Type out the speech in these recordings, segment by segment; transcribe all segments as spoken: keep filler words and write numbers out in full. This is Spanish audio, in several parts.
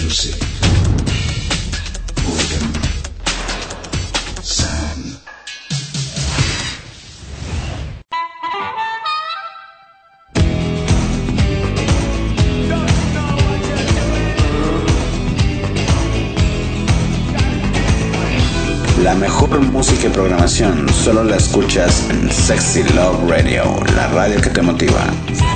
music. Boredom. Sound. La mejor música y programación solo la escuchas en Sexy Love Radio, la radio que te motiva.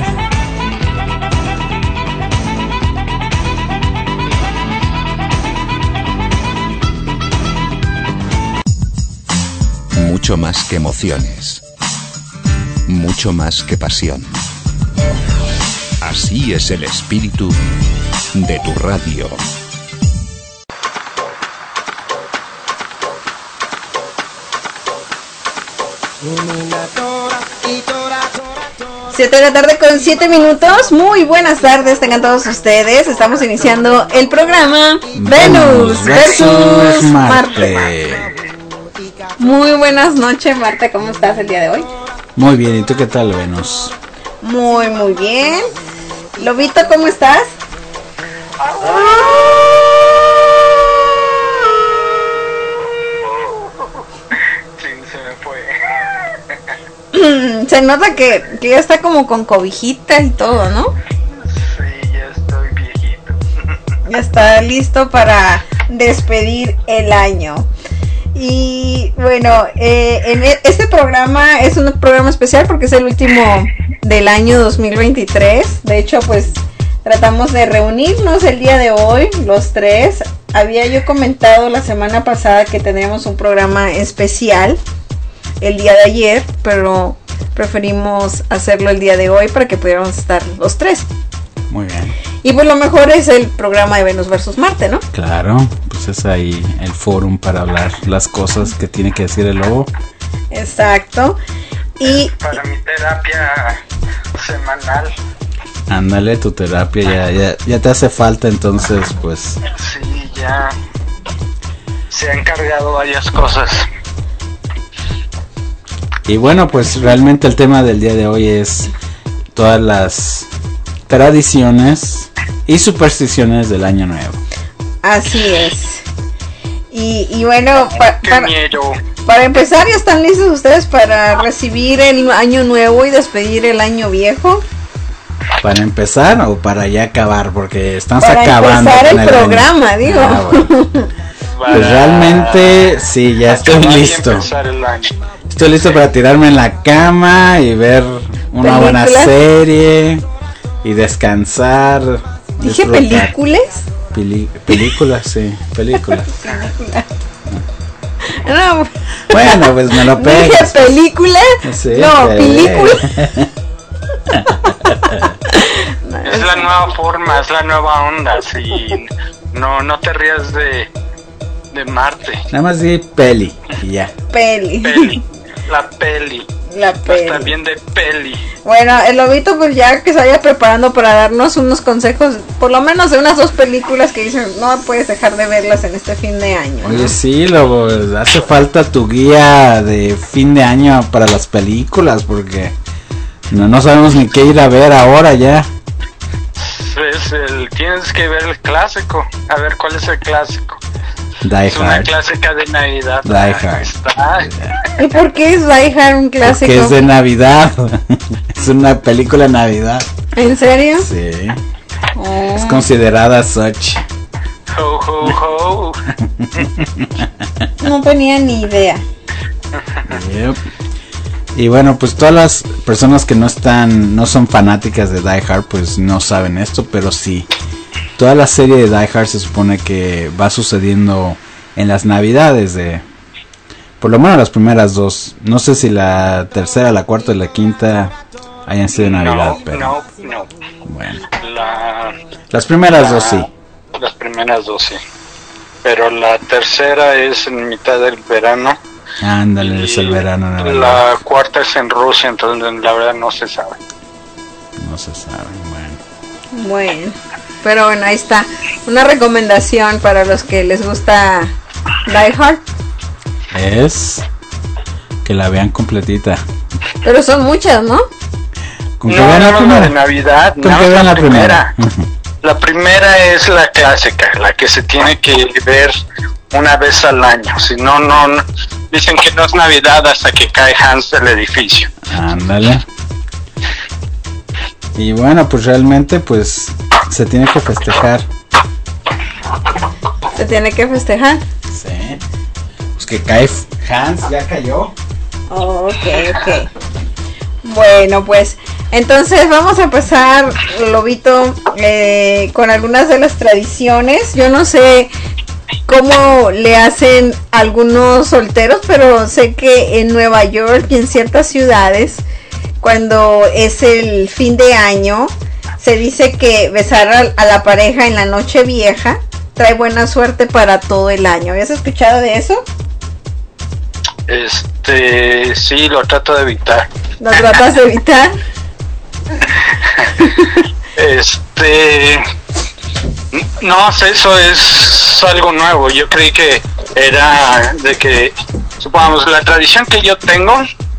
Mucho más que emociones, mucho más que pasión. Así es el espíritu de tu radio. Siete de la tarde con siete minutos. Muy buenas tardes, tengan todos ustedes. Estamos iniciando el programa Venus versus Marte. Muy buenas noches, Marte. ¿Cómo estás el día de hoy? Muy bien, ¿y tú qué tal, Venus? Muy, muy bien. Lobito, ¿cómo estás? Se nota que, que ya está como con cobijita y todo, ¿no? Sí, ya estoy viejito. Ya está listo para despedir el año. Y bueno, eh, en este programa es un programa especial porque es el último del año dos mil veintitrés. De hecho, pues tratamos de reunirnos el día de hoy, los tres. Había yo comentado la semana pasada que tendríamos un programa especial el día de ayer, pero preferimos hacerlo el día de hoy para que pudiéramos estar los tres. Muy bien. Y pues lo mejor es el programa de Venus versus Marte, ¿no? Claro, pues es ahí el fórum para hablar las cosas que tiene que decir el lobo. Exacto. Y para mi terapia semanal. Ándale, tu terapia ya, ya, ya te hace falta, entonces pues. Sí, ya se han cargado varias cosas. Y bueno, pues realmente el tema del día de hoy es todas las tradiciones y supersticiones del año nuevo. Así es. Y, y bueno, pa, Qué para, miedo. para empezar, ¿ya están listos ustedes para recibir el año nuevo y despedir el año viejo? ¿Para empezar o para ya acabar? Porque estamos para acabando. Para empezar el, el programa, año. digo. Ah, bueno. Pues realmente sí, ya estoy listo. Estoy listo para tirarme en la cama y ver una ¿Películas? buena serie y descansar. ¿Dije películas? Peli- películas, sí, películas. No. Bueno, pues me lo pegas. ¿Dije película? Sí, no, eh. película. Es la nueva forma, es la nueva onda. Sí, no, no te rías de de Marte. Nada más di peli y ya. Peli. Peli. La peli. La peli. También de peli. Bueno, el lobito pues ya que se vaya preparando para darnos unos consejos, por lo menos de unas dos películas que dicen no puedes dejar de verlas en este fin de año, ¿no? Oye, sí, lobo, hace falta tu guía de fin de año para las películas porque no, no sabemos ni qué ir a ver ahora ya. Es el, tienes que ver el clásico. A ver, ¿cuál es el clásico? Die es Hard. Una clásica de Navidad. Die Hard. Está. ¿Y por qué es Die Hard un clásico? Porque es de Navidad. Es una película de Navidad. ¿En serio? Sí. Oh. Es considerada such. Ho, ho, ho. No tenía ni idea. Yep. Y bueno, pues todas las personas que no están, no son fanáticas de Die Hard, pues no saben esto, pero sí. Toda la serie de Die Hard se supone que va sucediendo en las Navidades de, por lo menos las primeras dos. No sé si la tercera, la cuarta y la quinta hayan sido de Navidad, no, pero no, no. Bueno. La, las primeras la, dos sí. Las primeras dos sí. Pero la tercera es en mitad del verano. Ándale, es el verano. La verdad. cuarta es en Rusia, entonces la verdad no se sabe. No se sabe, bueno. Bueno. Pero bueno, ahí está. Una recomendación para los que les gusta Die Hard. Es que la vean completita. Pero son muchas, ¿no? Con no, que vean no, la no, primera. de Navidad. Con que vean la primera. primera. La primera es la clásica, la que se tiene que ver una vez al año. Si no, no, no dicen que no es Navidad hasta que cae Hans del edificio. Ándale. Y bueno, pues realmente pues se tiene que festejar. Se tiene que festejar. Sí. Pues que cae Hans, ya cayó. Oh, ok, ok. Bueno, pues entonces vamos a empezar, Lobito, eh, con algunas de las tradiciones. Yo no sé cómo le hacen algunos solteros, pero sé que en Nueva York y en ciertas ciudades, cuando es el fin de año, se dice que besar a, a la pareja en la noche vieja trae buena suerte para todo el año. ¿Habías escuchado de eso? Este, sí, lo trato de evitar. ¿Lo tratas de evitar? Este, no sé, eso es algo nuevo. Yo creí que era de que, supongamos, la tradición que yo tengo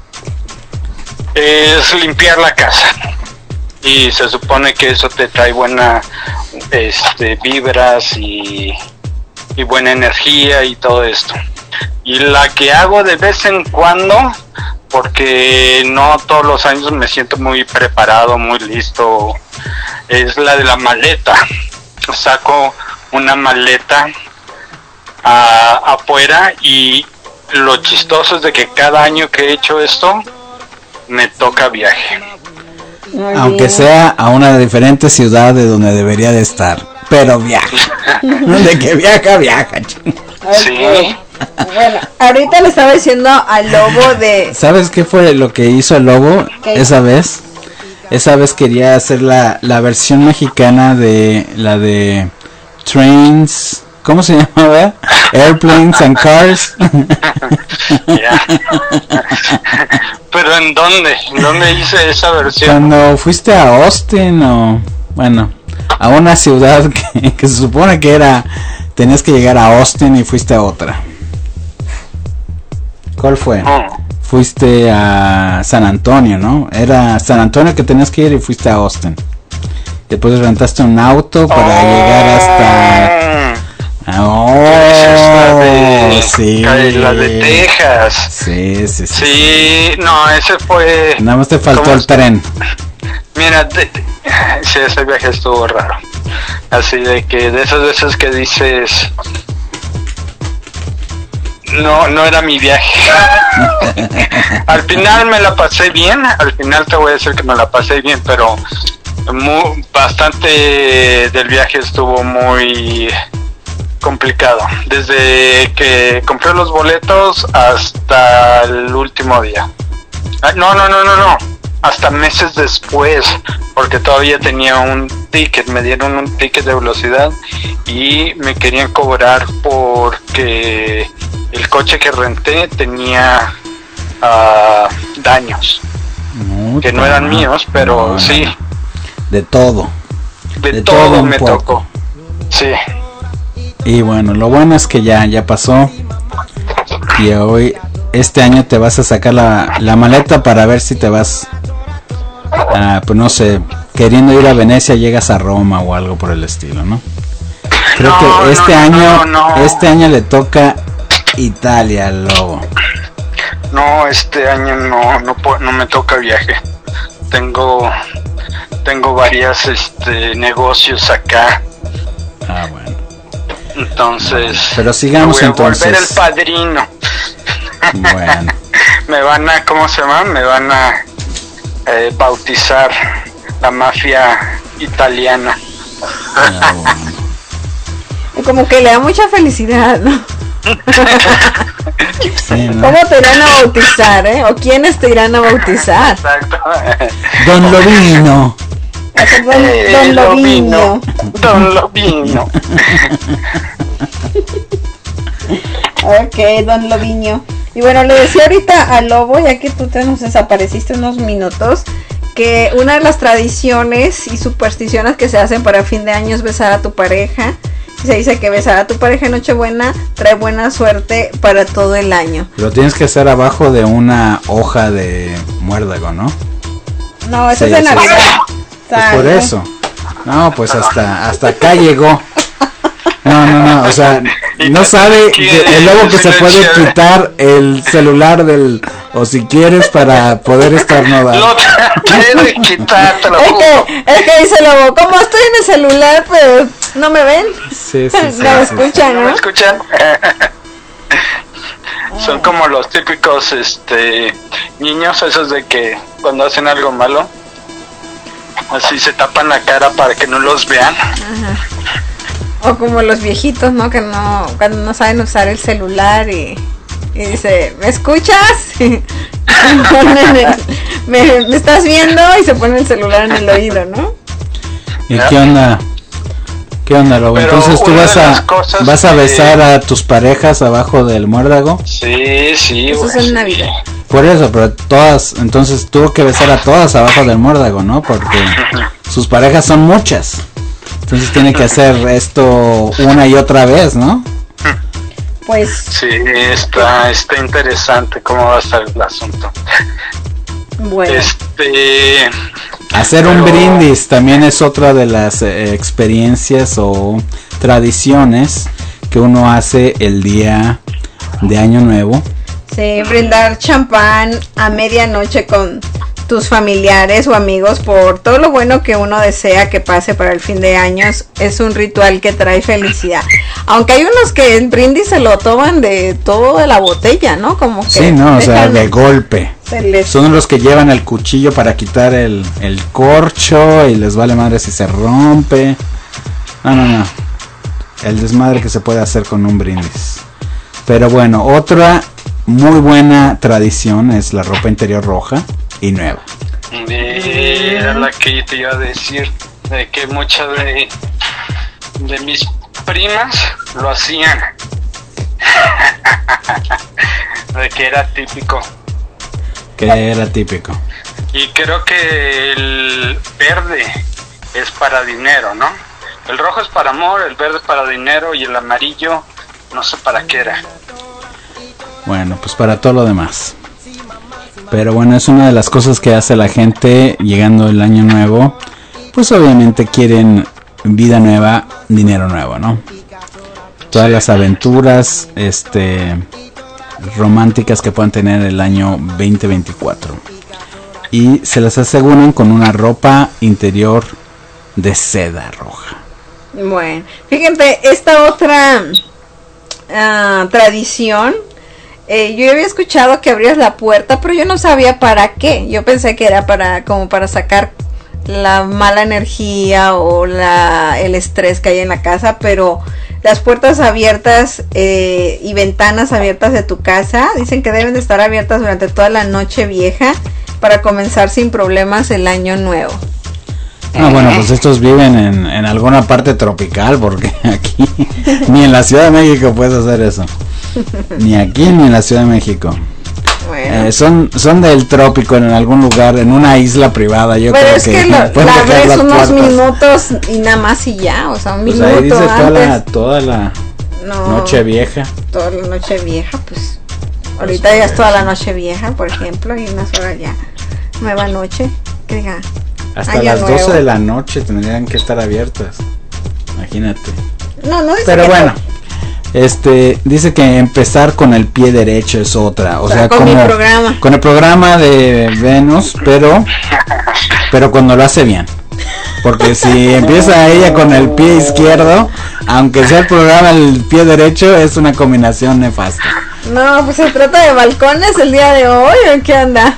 es limpiar la casa. Y se supone que eso te trae buena, este, vibras y, y buena energía y todo esto. Y la que hago de vez en cuando, porque no todos los años me siento muy preparado, muy listo, es la de la maleta. Saco una maleta a, afuera, y lo chistoso es de que cada año que he hecho esto me toca viaje. Aunque sea a una diferente ciudad de donde debería de estar, pero viaja. De que viaja, viaja. Sí. Bueno, ahorita le estaba diciendo al Lobo de... ¿Sabes qué fue lo que hizo el Lobo esa vez? Esa vez quería hacer la, la versión mexicana de la de Trains, ¿cómo se llamaba? Airplanes and Cars. Yeah. ¿Pero en dónde? ¿En dónde hice esa versión? Cuando fuiste a Austin, o bueno, a una ciudad que, que se supone que era, tenías que llegar a Austin y fuiste a otra. ¿Cuál fue? Oh. Fuiste a San Antonio, ¿no? Era San Antonio que tenías que ir y fuiste a Austin. Después rentaste un auto para oh. llegar hasta... Oh, la de, sí. La de Texas. Sí, sí, sí. Sí, no, ese fue... Nada más te faltó el tren. Mira, de, sí, ese viaje estuvo raro. Así de que de esas veces que dices... No, no era mi viaje. Al final me la pasé bien, al final te voy a decir que me la pasé bien, pero muy, bastante del viaje estuvo muy complicado. Desde que compré los boletos hasta el último día. No, no, no, no, no. Hasta meses después, porque todavía tenía un ticket, me dieron un ticket de velocidad y me querían cobrar porque el coche que renté tenía uh, daños, no, que no eran míos, pero no, sí. De todo. De, de todo, todo me poco. tocó. Sí. Y bueno, lo bueno es que ya, ya pasó. Y hoy, este año te vas a sacar la, la maleta para ver si te vas, uh, pues no sé, queriendo ir a Venecia, llegas a Roma o algo por el estilo, ¿no? Creo no, que este no, año, no, no. este año le toca Italia al Lobo. No, este año no, no, no me toca viaje. Tengo, tengo varias, este, negocios acá. Ah, bueno. Entonces, pero sigamos me voy entonces. A volver el padrino. Bueno. Me van a, ¿cómo se llama? Me van a eh, bautizar la mafia italiana. Ah, bueno. Como que le da mucha felicidad, ¿no? Sí, ¿no? ¿Cómo te irán a bautizar, eh? ¿O quiénes te irán a bautizar? Exacto. Don Lobino. Don, eh, don Lobino. Don Lobino. Ok, Don Lobino. Y bueno, le decía ahorita al Lobo, ya que tú te nos desapareciste unos minutos, que una de las tradiciones y supersticiones que se hacen para fin de año es besar a tu pareja. Se dice que besar a tu pareja en Nochebuena trae buena suerte para todo el año. Lo tienes que hacer abajo de una hoja de muérdago, ¿no? No, eso sí, es de Navidad. Pues por eso. No, pues hasta hasta acá llegó. No, no, no, o sea, no sabe que el lobo que se puede quitar el celular del, o si quieres para poder estornudar. Lo quiere quitar, te lo Es juro. que, es que dice Lobo, como estoy en el celular, pues no me ven. Sí, sí, sí, No me sí, escuchan, ¿No ¿no? me escuchan? Son como los típicos este niños esos de que cuando hacen algo malo así se tapan la cara para que no los vean. O como los viejitos, ¿no? Que no, cuando no saben usar el celular y, y dice, ¿me escuchas? Y ponen el- me, me estás viendo y se pone el celular en el oído, ¿no? ¿Y qué onda? ¿Qué onda, Lobo? Pero Entonces tú una vas de las a cosas vas a que- besar a tus parejas abajo del muérdago. Sí, sí, Eso es güey, en sí. Navidad. Por eso, pero todas, entonces tuvo que besar a todas abajo del muérdago, ¿no? Porque sus parejas son muchas. Entonces tiene que hacer esto una y otra vez, ¿no? Pues Sí, está, está interesante cómo va a estar el asunto. bueno, Este, Hacer un Pero- brindis también es otra de las eh, experiencias o tradiciones que uno hace el día de Año Nuevo. sí, brindar champán a medianoche con tus familiares o amigos por todo lo bueno que uno desea que pase para el fin de años. Es un ritual que trae felicidad. Aunque hay unos que el brindis se lo toman de toda la botella, ¿no? Como que Sí, no, o sea, dejan- de golpe. se les- Son los que llevan el cuchillo para quitar el, el corcho y les vale madre si se rompe. No, no, no. El desmadre que se puede hacer con un brindis. Pero bueno, otra muy buena tradición es la ropa interior roja y nueva. era la que yo te iba a decir, de que muchas de, de mis primas lo hacían. De que era típico. Que era típico. Y creo que el verde es para dinero, ¿no? El rojo es para amor, el verde para dinero y el amarillo no sé para qué era. Bueno, pues para todo lo demás. Pero bueno, es una de las cosas que hace la gente llegando el año nuevo. Pues obviamente quieren vida nueva, dinero nuevo, ¿no? Todas las aventuras este románticas que puedan tener el año veinte veinticuatro. Y se las aseguran con una ropa interior de seda roja. Bueno, fíjense, esta otra ah, tradición, eh, yo había escuchado que abrías la puerta, pero yo no sabía para qué. Yo pensé que era para como para sacar la mala energía o la el estrés que hay en la casa, pero las puertas abiertas eh, y ventanas abiertas de tu casa dicen que deben de estar abiertas durante toda la noche vieja para comenzar sin problemas el año nuevo. Ah, bueno, pues estos viven en, en alguna parte tropical, porque aquí ni en la Ciudad de México puedes hacer eso. Ni aquí ni en la Ciudad de México. Bueno. Eh, son son del trópico, en algún lugar, en una isla privada. Yo Pero creo es que, que lo- pueden la dejar ves las unos puertas. minutos y nada más y ya, o sea, un Pues minuto ahí dice toda la, antes. toda la No, noche vieja. toda la noche vieja, pues. Ahorita ya es toda la noche vieja, por ejemplo, y unas horas ya. Nueva noche, que diga. Hasta Año las nuevo. doce de la noche tendrían que estar abiertas. Imagínate. No, no dice Pero que bueno, este dice que empezar con el pie derecho es otra, o O sea, sea, con como mi programa. con el programa de Venus, pero pero cuando lo hace bien. Porque si empieza ella con el pie izquierdo, aunque sea el programa el pie derecho, es una combinación nefasta. No, pues se trata de balcones el día de hoy, ¿o qué anda?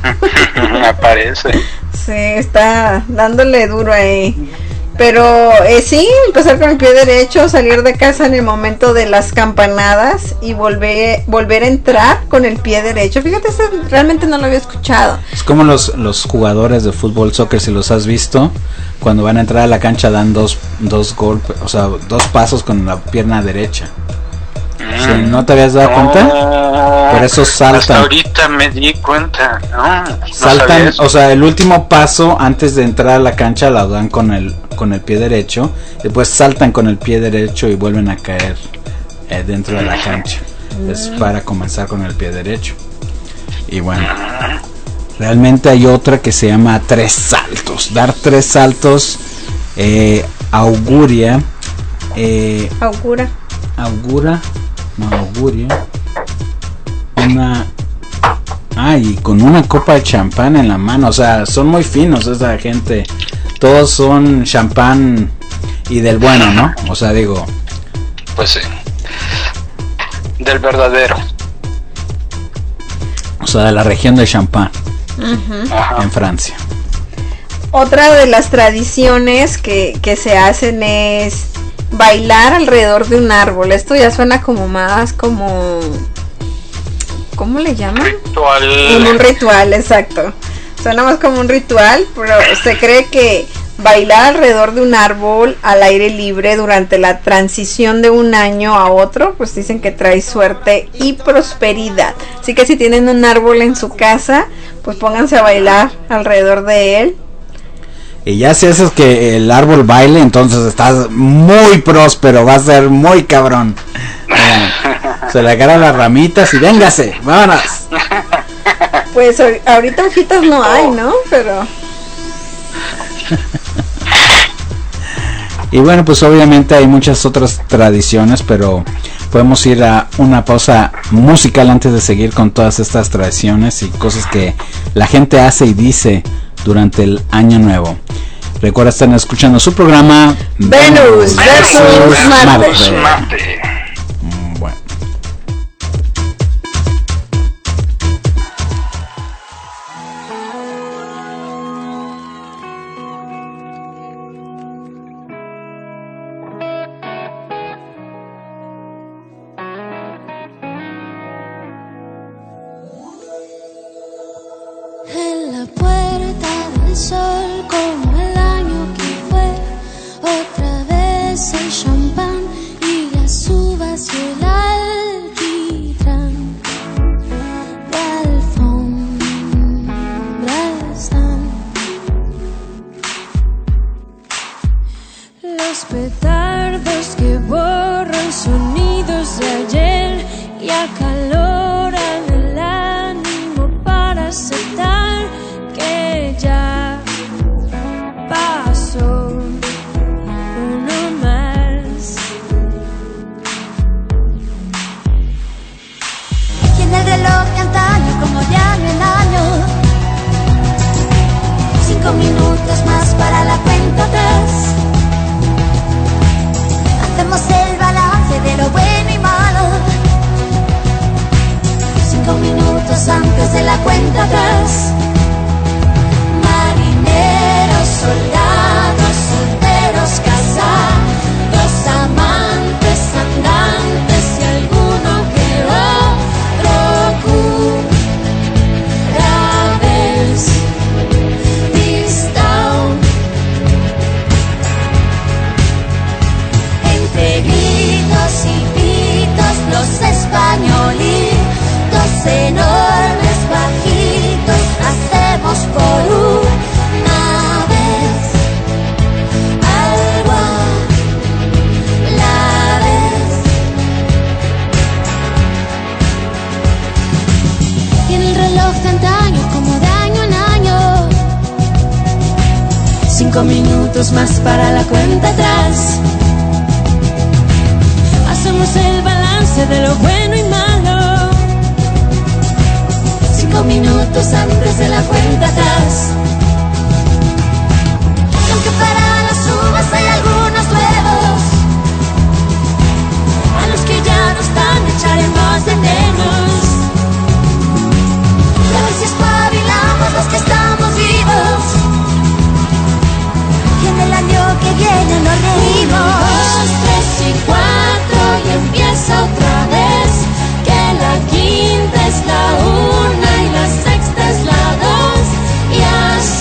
Me parece. Sí, está dándole duro ahí. Pero eh, sí, empezar con el pie derecho, salir de casa en el momento de las campanadas y volver volver a entrar con el pie derecho. Fíjate, este realmente no lo había escuchado. Es como los, los jugadores de fútbol, soccer, si los has visto, cuando van a entrar a la cancha dan dos, dos golpes, o sea, dos pasos con la pierna derecha. Sí, ¿no te habías dado cuenta? No, Por eso saltan. hasta ahorita me di cuenta. No, no sabía Saltan, eso. o sea, el último paso antes de entrar a la cancha lo dan con el con el pie derecho, después saltan con el pie derecho y vuelven a caer eh, dentro de la cancha. Es para comenzar con el pie derecho. Y bueno, realmente hay otra que se llama tres saltos. Dar tres saltos eh, auguria, eh, Augura. augura, no auguria, una, ay, con una copa de champán en la mano, o sea, son muy finos esa gente, todos son champán y del bueno, ¿no? O sea, digo, Pues sí. Del verdadero. o sea, de la región de Champagne, Ujú. Ajá. en Francia. Otra de las tradiciones que, que se hacen es bailar alrededor de un árbol. Esto ya suena como más como... ¿Cómo le llaman? Como un Ritual. ritual, exacto. Suena más como un ritual, pero se cree que bailar alrededor de un árbol al aire libre durante la transición de un año a otro, pues dicen que trae suerte y prosperidad. Así que si tienen un árbol en su casa, pues pónganse a bailar alrededor de él. Y ya si haces que el árbol baile, entonces estás muy próspero, va a ser muy cabrón. Eh, se le agarran las ramitas y véngase, vámonos. Pues ahor- ahorita hojitas no hay, ¿no? Pero Y bueno, pues obviamente hay muchas otras tradiciones, pero podemos ir a una pausa musical antes de seguir con todas estas tradiciones y cosas que la gente hace y dice durante el año nuevo. Recuerda, están escuchando su programa Venus versus Marte. Pues, Marte. Mm, Bueno. En la puerta del sol, como el año que fue, otra vez el champán y las uvas y el alquitrán de alfombra están. Los petardos que borran sonidos de ayer y acaloran el ánimo para aceptar que ya pasó uno más. Y en el reloj de antaño, como de año en año, cinco minutos más para la cuenta atrás. Hacemos el balance de lo bueno y malo, cinco minutos antes de la cuenta atrás. Marineros, soldados, solteros, casados, amantes, andantes y alguno que otro cura vez distao. Entre gritos y pitos, los españolitos enormes, bajitos, hacemos por una vez algo a la vez. Y en el reloj de antaño, como de año en año, Cinco minutos más para la cuenta atrás. hacemos el balance de lo bueno y malo. Cinco minutos antes de la cuenta atrás. Y aunque para las uvas hay algunos nuevos, a los que ya no están echaremos de menos. Y a ver si espabilamos los que estamos vivos, y en el año que viene nos reímos. Dos, tres y cuatro y empieza otra vez. Que la quinta es la una y la sexta es la dos y así.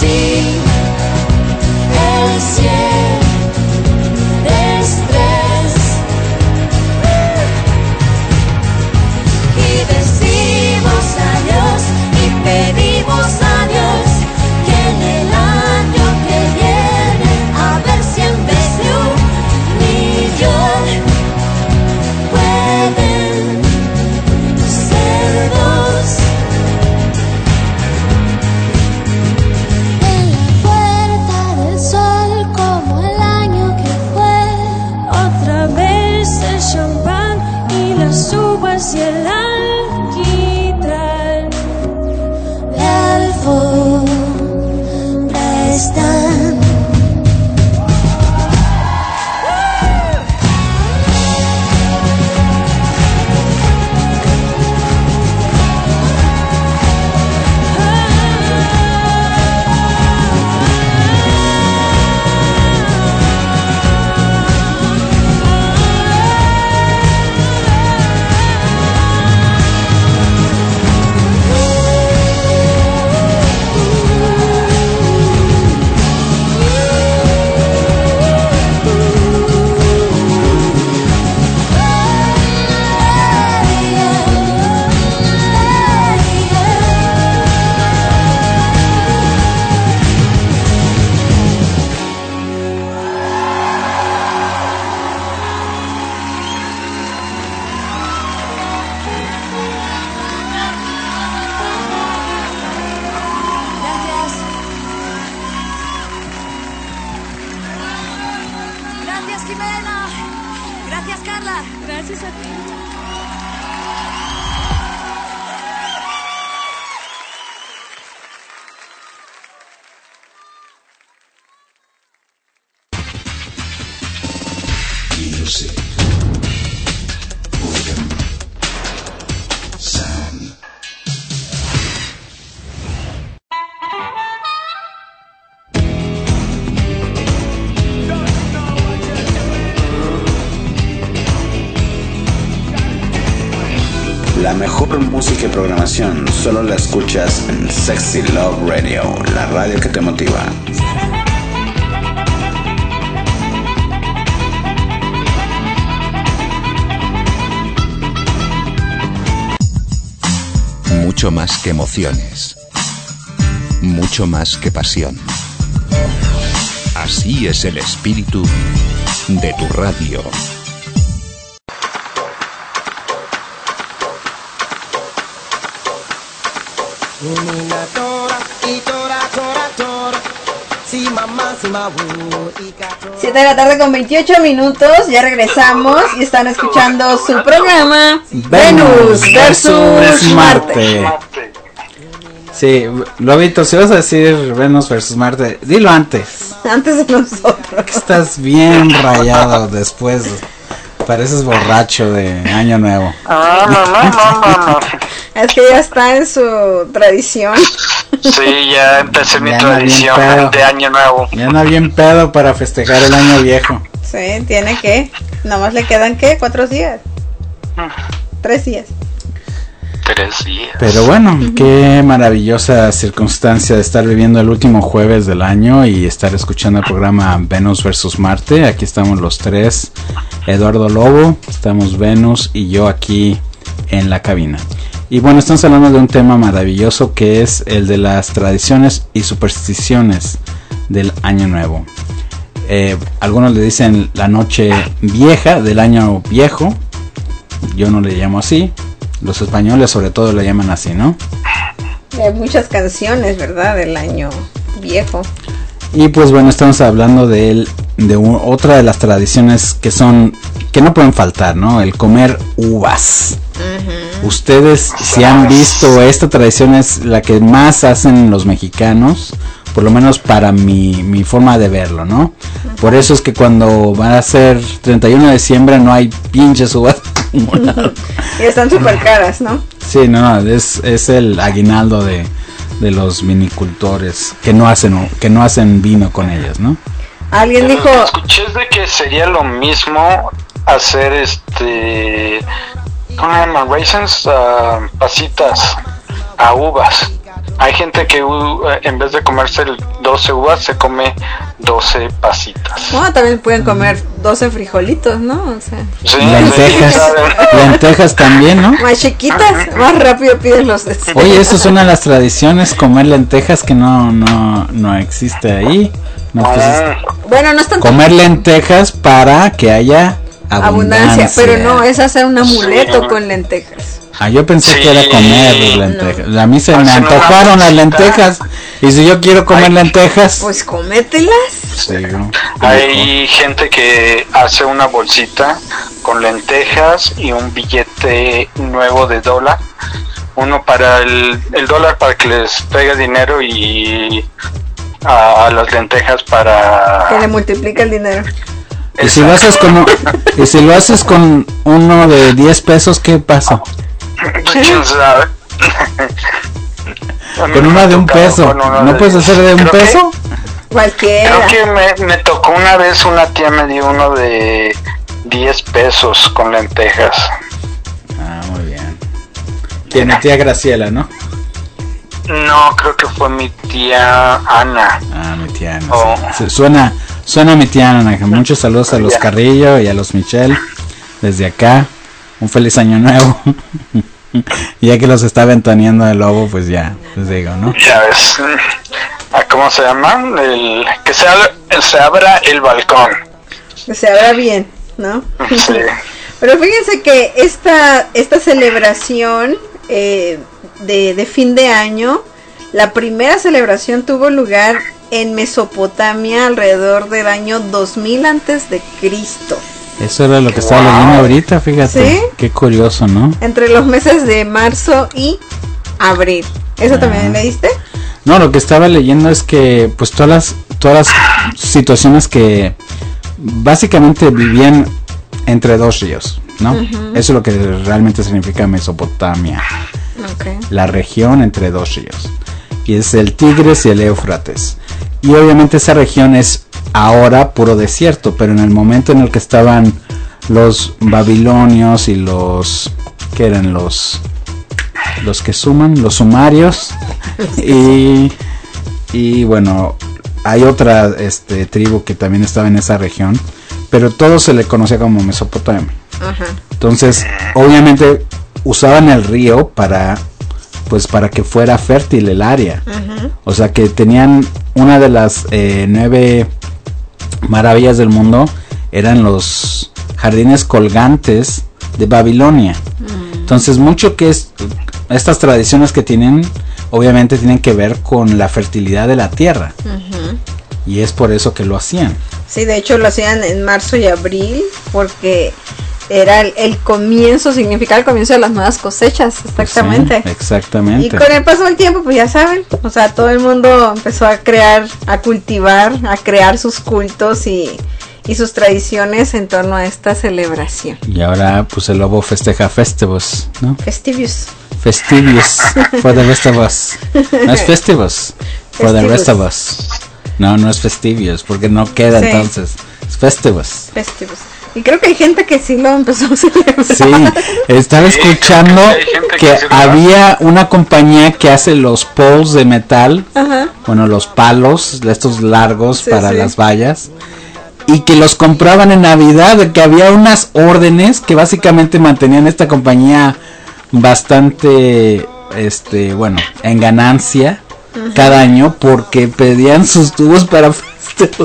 flores y el alquitrán de alfombra están. La mejor música y programación solo la escuchas en Sexy Love Radio, la radio que te motiva. Mucho más que emociones. Mucho más que pasión. Así es el espíritu de tu radio. siete de la tarde con veintiocho minutos, ya regresamos y están escuchando su programa Venus versus Marte. Sí, Lobito, si vas a decir Venus versus Marte, dilo antes. Antes de nosotros. Estás bien rayado después. Pareces borracho de Año Nuevo. Ah, no, no, no, no, no. Es que ya está en su tradición. Sí, ya empecé mi Ya anda bien tradición pedo. de Año Nuevo. Ya anda bien pedo para festejar el año viejo. Sí, tiene que. Nomás le quedan, ¿qué? ¿Cuatro días? Tres días. Tres días. Pero bueno, qué maravillosa circunstancia de estar viviendo el último jueves del año y estar escuchando el programa Venus versus Marte. Aquí estamos los tres. Eduardo Lobo, estamos Venus y yo aquí en la cabina. Y bueno, estamos hablando de un tema maravilloso que es el de las tradiciones y supersticiones del año nuevo. Eh, algunos le dicen la noche vieja del año viejo. Yo no le llamo así. Los españoles sobre todo le llaman así, ¿no? Hay muchas canciones, ¿verdad? Del año viejo. Y pues bueno, estamos hablando de, el, de un, otra de las tradiciones que son, que no pueden faltar, ¿no? El comer uvas. Uh-huh. Ustedes, si han visto, esta tradición es la que más hacen los mexicanos, por lo menos para mi, mi forma de verlo, ¿no? Uh-huh. Por eso es que cuando van a ser treinta y uno de diciembre no hay pinches uvas. Y están súper caras, ¿no? Sí, no, es, es el aguinaldo de, de los vinicultores que no hacen que no hacen vino con ellas, ¿no? Alguien dijo... Escuché de que sería lo mismo hacer este... ¿Cómo se llama? Raisins, uh, pasitas a uvas. Hay gente que uh, en vez de comerse doce uvas se come doce pasitas. Bueno, también pueden comer doce frijolitos, ¿no? O sea, sí, lentejas, sí, lentejas también, ¿no? Más chiquitas, más rápido piden los deseos. Oye, eso es una de las tradiciones, comer lentejas que no no no existe ahí. No, pues es bueno, no es tanto comer lentejas para que haya abundancia, abundancia, pero no, es hacer un amuleto sí. con lentejas. Ah, yo pensé sí, que era comer lentejas. no. A mí se me Hacen antojaron las lentejas. Y si yo quiero comer Ay, lentejas, Pues cómetelas. sí, ¿no? Hay gente que hace una bolsita con lentejas y un billete billete nuevo de dólar. Uno para el, el dólar para que les pegue dinero y a, a las lentejas para... Que le multiplica el dinero. Y si lo haces con, y si lo haces con uno de diez pesos, ¿qué pasa? ¿Quién sabe? Con una de un peso. ¿No puedes hacer de un peso? Cualquiera. Creo que me, me tocó una vez, una tía me dio uno de diez pesos con lentejas. Ah, muy bien. Tiene tía Graciela, ¿no? No, creo que fue mi tía Ana. Ah, mi tía Ana. Oh. Sí. Suena, suena mi tía Ana. Muchos saludos a los Carrillo y a los Michelle desde acá. Un feliz año nuevo. Ya que los está ventaneando el lobo, pues ya, les digo, ¿no? Ya ves. ¿Cómo se llama? El, que se, abra, se abra el balcón. Que se abra bien, ¿no? Sí. Pero fíjense que esta, esta celebración eh, de, de fin de año, la primera celebración tuvo lugar en Mesopotamia alrededor del año dos mil antes de Cristo. Eso era lo que estaba wow. leyendo ahorita, fíjate. ¿Sí? Qué curioso, ¿no? Entre los meses de marzo y abril. ¿Eso ah. también leíste? No, lo que estaba leyendo es que pues todas las todas las situaciones que básicamente vivían entre dos ríos, ¿no? Uh-huh. Eso es lo que realmente significa Mesopotamia. Okay. La región entre dos ríos. Y es el Tigris y el Éufrates. Y obviamente esa región es ahora puro desierto, pero en el momento en el que estaban los babilonios y los que eran los los que suman, los sumarios y y bueno, hay otra este tribu que también estaba en esa región, pero todo se le conocía como Mesopotamia. Ajá. Entonces, obviamente usaban el río para pues para que fuera fértil el área. Ajá. O sea que tenían una de las eh, nueve maravillas del mundo eran los jardines colgantes de Babilonia. Mm. Entonces mucho que es estas tradiciones que tienen obviamente tienen que ver con la fertilidad de la tierra. Uh-huh. Y es por eso que lo hacían. Sí, de hecho lo hacían en marzo y abril porque era el, el comienzo, significaba el comienzo de las nuevas cosechas, exactamente. Sí, exactamente. Y con el paso del tiempo, pues ya saben, o sea, todo el mundo empezó a crear, a cultivar, a crear sus cultos y, y sus tradiciones en torno a esta celebración. Y ahora, pues el lobo festeja Festivus, ¿no? Festivus. Festivus for the rest of us. No es Festivus for Festivus. The rest of us. No, no es Festivus, porque no queda sí. Entonces. Es Festivus. Festivus. Y creo que hay gente que sí lo empezó a celebrar. Sí, estaba sí, escuchando que, que había una compañía que hace los poles de metal, ajá. Bueno, los palos, estos largos sí, para sí. Las vallas, y que los compraban en Navidad, que había unas órdenes que básicamente mantenían esta compañía bastante, este, bueno, en ganancia uh-huh. Cada año porque pedían sus tubos para festivos.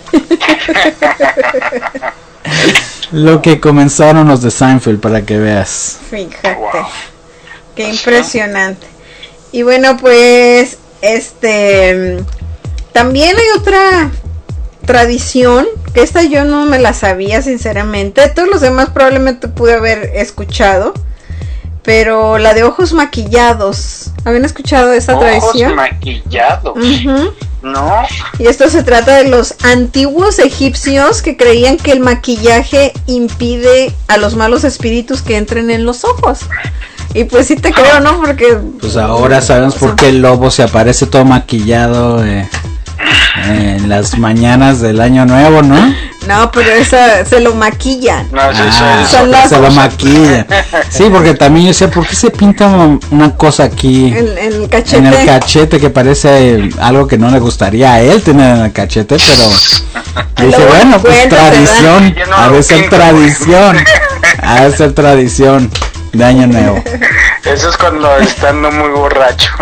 Lo que comenzaron los de Seinfeld, para que veas. Fíjate, wow. Qué impresionante. Y bueno, pues este también hay otra tradición que esta yo no me la sabía sinceramente. Todos los demás probablemente pude haber escuchado, pero la de ojos maquillados. ¿Habían escuchado esa ojos tradición? Ojos maquillados. Uh-huh. No. Y esto se trata de los antiguos egipcios que creían que el maquillaje impide a los malos espíritus que entren en los ojos. Y pues sí te creo, ¿no? Porque pues ahora sabemos por qué el lobo se aparece todo maquillado eh, eh, en las mañanas del año nuevo, ¿no? No, pero esa se lo maquillan. No, sí, ah, sí, sí, se lo maquillan. Sí, porque también yo sé por qué se pinta una cosa aquí en, en el cachete. En el cachete que parece algo que no le gustaría a él tener en el cachete, pero dice, bueno, pues tradición, ha de ser tradición, ha de ser tradición de año nuevo. Eso es cuando estando muy borracho.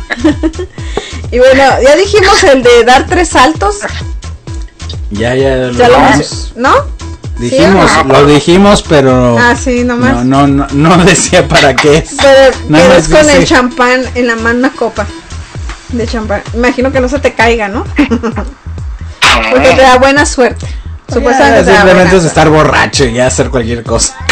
Y bueno, ya dijimos el de dar tres saltos. Ya, ya, lo, ¿Ya lo más, ¿no? Dijimos, ¿Sí, no? Lo dijimos, pero ah, sí, nomás. No, no, no, no decía para qué es. Pero quedas con dice... el champán en la mano, una copa de champán. Imagino que no se te caiga, ¿no? Porque te da buena suerte. Supuestamente ya, simplemente es estar borracho y hacer cualquier cosa.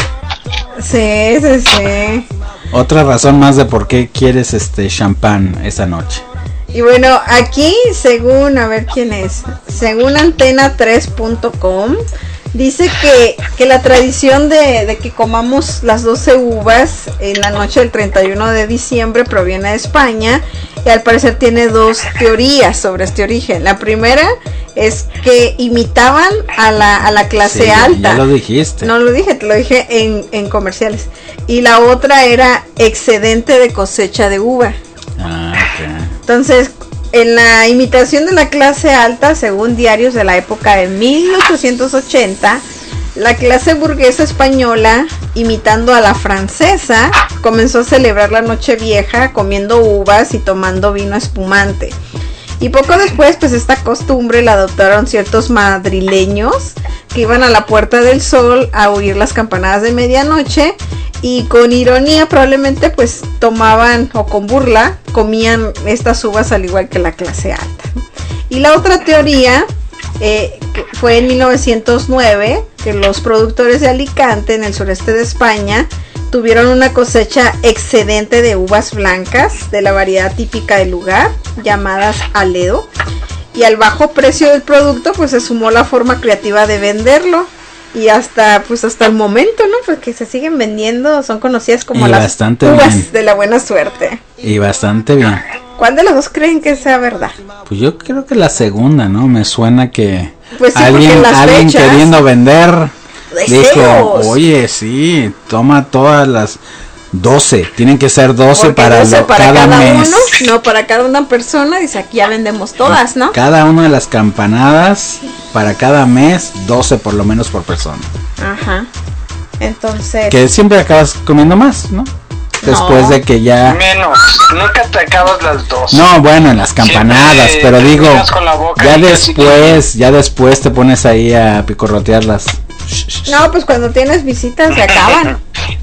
Sí, sí, sí. Otra razón más de por qué quieres este champán esta noche. Y bueno, aquí según, a ver quién es, según antena tres punto com, dice que, que la tradición de, de que comamos las doce uvas en la noche del treinta y uno de diciembre proviene de España y al parecer tiene dos teorías sobre este origen. La primera es que imitaban a la, a la clase Sí, alta. ya lo dijiste. No lo dije, te lo dije en, en comerciales. Y la otra era excedente de cosecha de uva. Ah, ok. Entonces, en la imitación de la clase alta, según diarios de la época de mil ochocientos ochenta, la clase burguesa española, imitando a la francesa, comenzó a celebrar la Nochevieja comiendo uvas y tomando vino espumante. Y poco después, pues esta costumbre la adoptaron ciertos madrileños que iban a la Puerta del Sol a oír las campanadas de medianoche y con ironía probablemente pues tomaban o con burla comían estas uvas al igual que la clase alta. Y la otra teoría eh, que fue en mil novecientos nueve que los productores de Alicante en el sureste de España tuvieron una cosecha excedente de uvas blancas de la variedad típica del lugar llamadas Aledo y al bajo precio del producto pues se sumó la forma creativa de venderlo. Y hasta pues hasta el momento, ¿no? Pues que se siguen vendiendo, son conocidas como Y las bastante uvas bien. de la buena suerte. Y bastante bien. ¿Cuál de los dos creen que sea verdad? Pues yo creo que la segunda, ¿no? Me suena que Pues sí, porque alguien, en las alguien fechas- queriendo vender ¡Deseos! dijo, oye, sí, toma todas las doce, tienen que ser doce Porque para, doce lo- para cada, cada mes. uno, no para cada una persona, dice aquí ya vendemos todas, ¿no? Cada una de las campanadas para cada mes, doce por lo menos por persona. Ajá. Entonces, Que siempre acabas comiendo más, ¿no? Después No. de que ya... Menos, nunca te acabas las dos. No, bueno, en las campanadas, Siempre pero digo, terminas con la boca ya y casi después, ya después te pones ahí a picorrotearlas. no, pues cuando tienes visitas se acaban.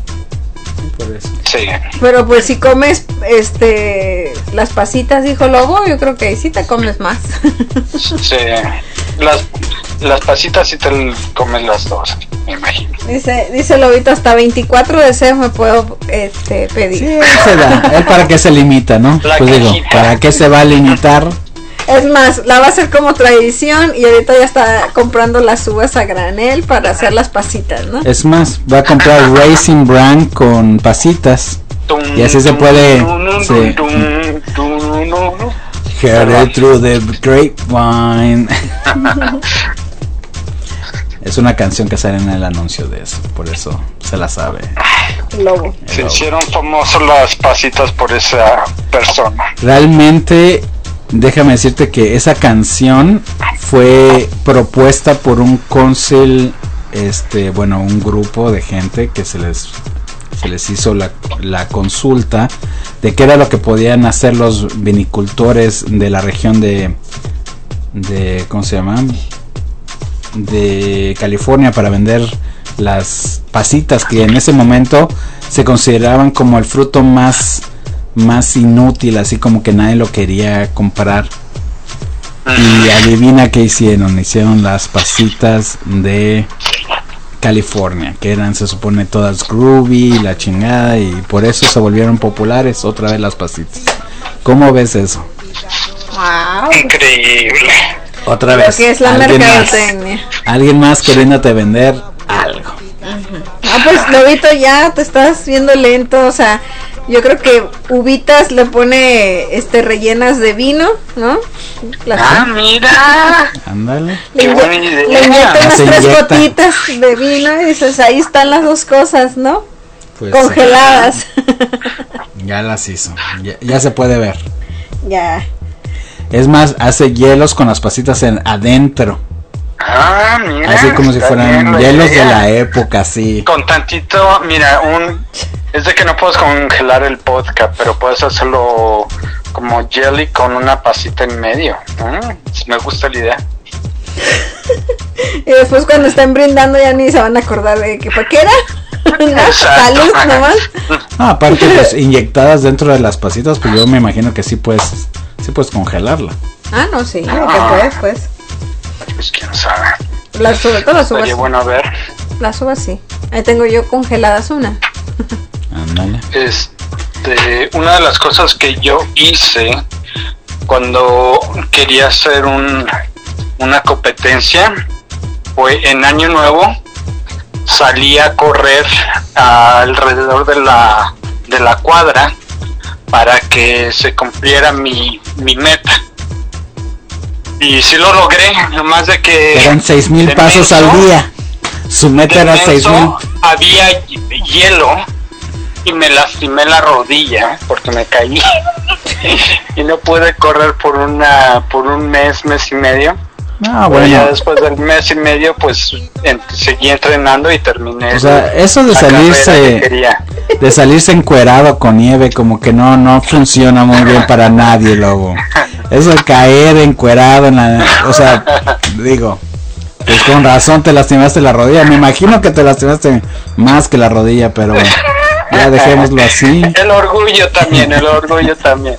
Por eso. Sí. Pero pues si comes este las pasitas, dijo Lobo, yo creo que ahí sí te comes más. Sí. Las, las pasitas sí te l- comes las dos, me imagino. Dice, dice Lobito, hasta veinticuatro deseos me puedo este pedir. Sí, él se da, él para qué se limita, ¿no? La Pues digo, cajita. ¿para qué se va a limitar? Es más, la va a hacer como tradición y ahorita ya está comprando las uvas a granel para hacer las pasitas, ¿no? Es más, va a comprar Racing Brand con pasitas. Tum, Y así se tum, puede, tum, sí. tum, tum, tum, tum. Heard it through the grapevine. Es una canción que sale en el anuncio de eso, por eso se la sabe. Lobo. Se hicieron famosos las pasitas por esa persona. Realmente, déjame decirte que esa canción fue propuesta por un cónsul, este, bueno, un grupo de gente que se les se les hizo la, la consulta de qué era lo que podían hacer los vinicultores de la región de de ¿cómo se llama? De California para vender las pasitas que en ese momento se consideraban como el fruto más más inútil, así como que nadie lo quería comprar. Y adivina qué hicieron, hicieron las pasitas de California, que eran, se supone, todas groovy, la chingada, y por eso se volvieron populares otra vez las pasitas. ¿Cómo ves eso? Wow. Increíble. Otra Lo vez. que es la alguien más, mercadotecnia. alguien más queriéndote vender algo. Ah, pues Lobito, ya te estás viendo lento, o sea, yo creo que Uvitas le pone este rellenas de vino, ¿no? Las- Ah, mira. Ándale. le, qué inye- buena idea. le inyecta Ya unas se tres inyecta. gotitas de vino y dices, ahí están las dos cosas, ¿no? Pues, Congeladas. ya las hizo. Ya, ya se puede ver. Ya. Es más, hace hielos con las pasitas en adentro. Ah, mira. Así como si está fueran bien la hielos de idea. la época, así. Con tantito, mira, un es de que no puedes congelar el vodka, pero puedes hacerlo como jelly con una pasita en medio. Mm, me gusta la idea. Y después cuando estén brindando ya ni se van a acordar de que ¿para qué era? No, Exacto. salud nomás. Ah, aparte, pues inyectadas dentro de las pasitas, pues yo me imagino que sí puedes, sí puedes congelarla. Ah, no, sí, de que Ah. puedes, pues. Pues quién sabe. Las, sobre todo las uvas. Sería bueno ver. Las uvas sí. Ahí tengo yo congeladas una. Ándale. Este, una de las cosas que yo hice cuando quería hacer un, una competencia fue en Año Nuevo salí a correr alrededor de la de la cuadra para que se cumpliera mi, mi meta. Y sí lo logré, nomás de que eran seis mil pasos menso, al día. Su meta era seis mil. Había hielo y me lastimé la rodilla porque me caí y no pude correr por una por un mes, mes y medio. Ah, bueno. Ya después del mes y medio, pues en, seguí entrenando y terminé. O sea, eso de salirse, de salirse encuerado con nieve, como que no, no funciona muy bien para nadie, Lobo. Eso de caer encuerado en la, o sea, digo, pues con razón te lastimaste la rodilla. Me imagino que te lastimaste más que la rodilla, pero ya dejémoslo así. El orgullo también, el orgullo también.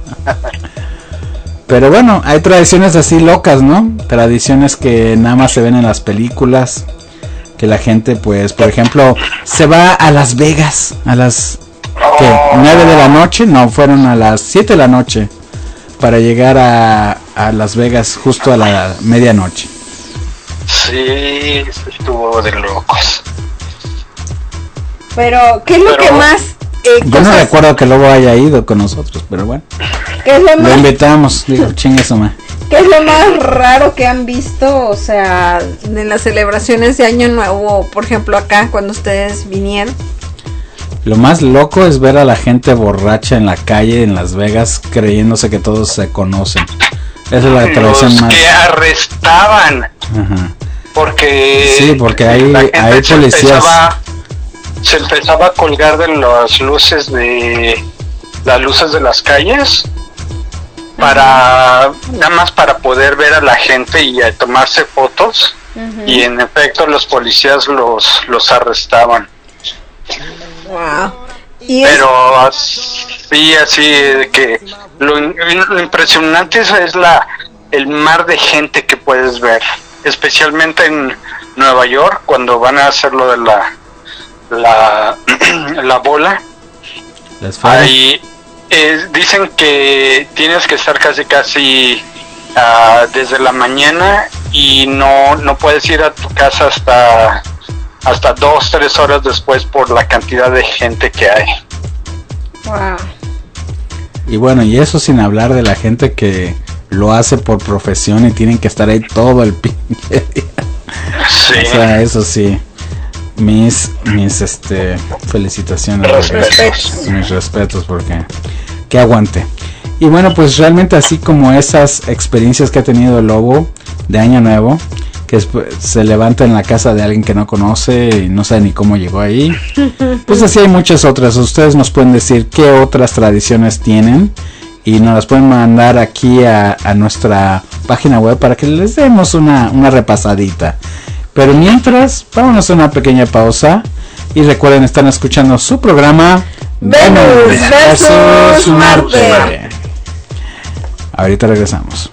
Pero bueno, hay tradiciones así locas, ¿no? Tradiciones que nada más se ven en las películas. Que la gente, pues, por ejemplo, se va a Las Vegas a las ¿qué? nueve de la noche. No, fueron a las siete de la noche para llegar a, a Las Vegas justo a la medianoche. Sí, estuvo de locos. Pero, ¿qué es lo pero... que más... Eh, Yo no recuerdo que Lobo haya ido con nosotros, pero bueno. ¿Qué es lo, más... lo invitamos, digo, chingue eso, ma. ¿Qué es lo más raro que han visto, o sea, en las celebraciones de Año Nuevo, por ejemplo, acá, cuando ustedes vinieron? Lo más loco es ver a la gente borracha en la calle en Las Vegas, creyéndose que todos se conocen. Esa es la tradición más... que arrestaban. Ajá. Porque... Sí, porque hay, hay policías... Empezaba... se empezaba a colgar de las luces de las luces de las calles para nada más para poder ver a la gente y a tomarse fotos. Uh-huh. Y en efecto los policías los los arrestaban. Wow. ¿Y pero así así de que lo, lo impresionante es la el mar de gente que puedes ver, especialmente en Nueva York cuando van a hacer lo de la la la bola. Ahí eh, dicen que tienes que estar casi casi uh, desde la mañana y no no puedes ir a tu casa hasta hasta dos tres horas después por la cantidad de gente que hay. Wow. Y bueno, y eso sin hablar de la gente que lo hace por profesión y tienen que estar ahí todo el pinche día. Sí. O sea, eso sí. Mis, mis, este, felicitaciones, respetos. mis respetos, porque que aguante. Y bueno, pues realmente así como esas experiencias que ha tenido el Lobo de Año Nuevo, que se levanta en la casa de alguien que no conoce y no sabe ni cómo llegó ahí, pues así hay muchas otras. Ustedes nos pueden decir qué otras tradiciones tienen y nos las pueden mandar aquí a, a nuestra página web para que les demos una, una repasadita. Pero mientras, vámonos a una pequeña pausa. Y recuerden, están escuchando su programa Venus versus Marte. Ahorita regresamos.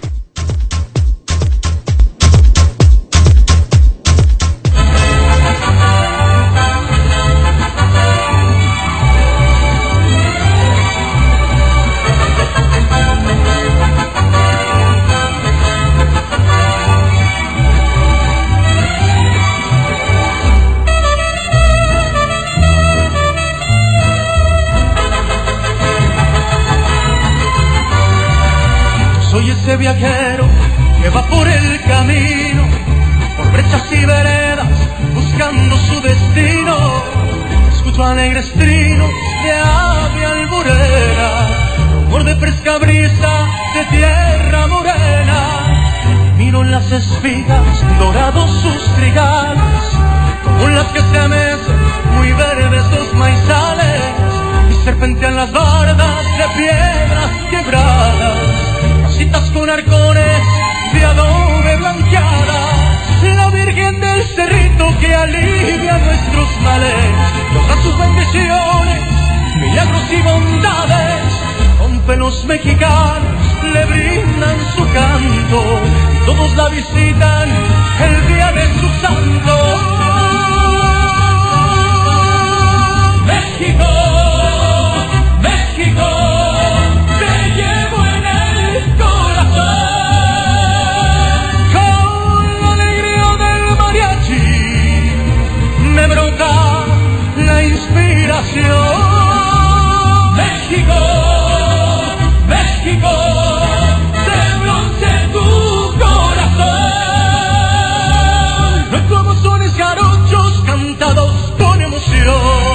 Ese viajero que va por el camino, por brechas y veredas, buscando su destino. Escucho alegres trinos de ave alborera, rumor de fresca brisa de tierra morena. Miro las espigas, dorados sus trigales, como las que se amecen, muy verdes los maizales, y serpentean las bardas de piedras quebradas. Citas con arcones de adobe blanqueadas, la Virgen del Cerrito que alivia nuestros males, nos da sus bendiciones, milagros y bondades, con pelos mexicanos le brindan su canto, todos la visitan el día de su santo. inspiración. México, México, de bronce tu corazón. No hay como sones jarochos cantados con emoción.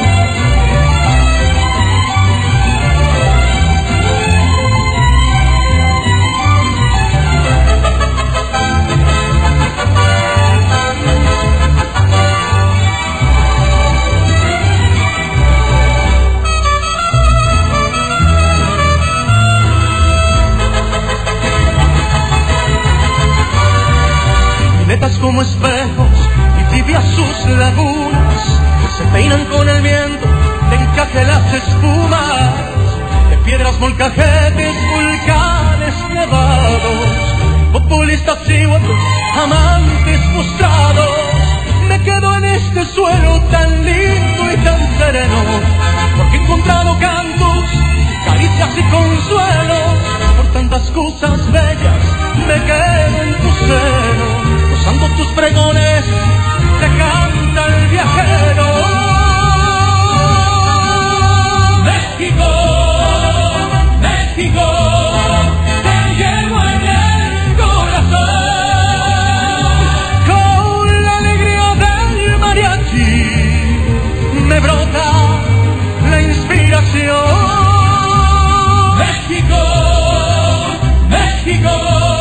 Como espejos y tibias sus lagunas, se peinan con el viento, te encaje las espumas, de piedras, molcajetes, volcanes nevados, populistas y otros amantes frustrados. Me quedo en este suelo tan lindo y tan sereno, porque he encontrado cantos, caricias y consuelos, por tantas cosas bellas me quedo en tu seno. Usando tus pregones, te canta el viajero. México, México, te llevo en el corazón. Con la alegría del mariachi, me brota la inspiración. México, México,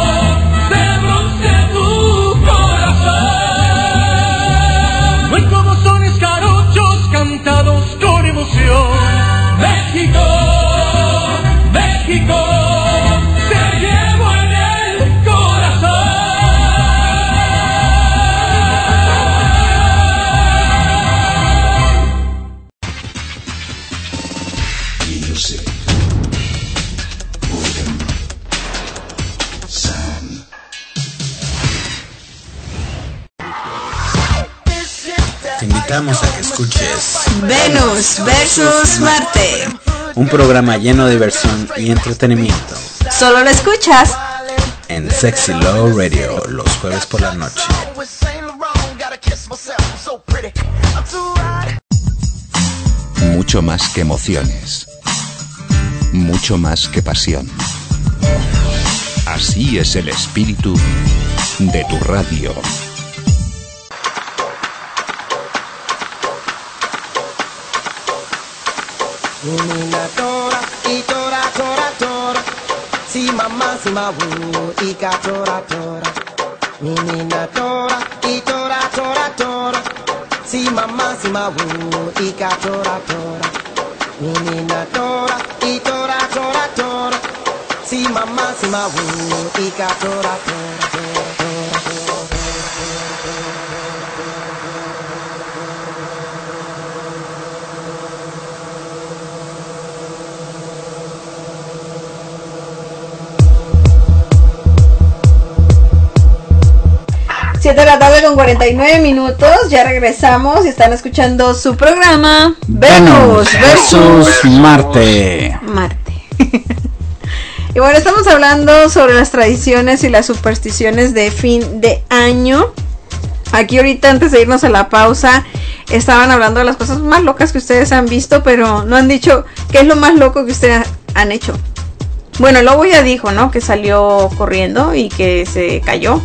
cantados con emoción. México, México, te llevo en el corazón. Music, rhythm, sound. Te invitamos a que escuches Venus versus Marte. un programa lleno de diversión y entretenimiento Solo lo escuchas en Sexy Love Radio los jueves por la noche. Mucho más que emociones. Mucho más que pasión. Así es el espíritu de tu radio. Menina tora, y tora, tora, tora. Si mamá, si ma wu, y ka tora, tora. Menina tora, y tora, tora, tora. Si mamá, si ma wu, y ka tora, tora. Menina tora, y tora, tora, tora. Si mamá, si ma wu, y ka tora, tora, tora. siete de la tarde con cuarenta y nueve minutos, ya regresamos y están escuchando su programa Venus versus Marte. Marte. Y bueno, estamos hablando sobre las tradiciones y las supersticiones de fin de año. Aquí ahorita, antes de irnos a la pausa, estaban hablando de las cosas más locas que ustedes han visto, pero no han dicho qué es lo más loco que ustedes han hecho. Bueno, Lobo ya dijo, ¿no? Que salió corriendo y que se cayó.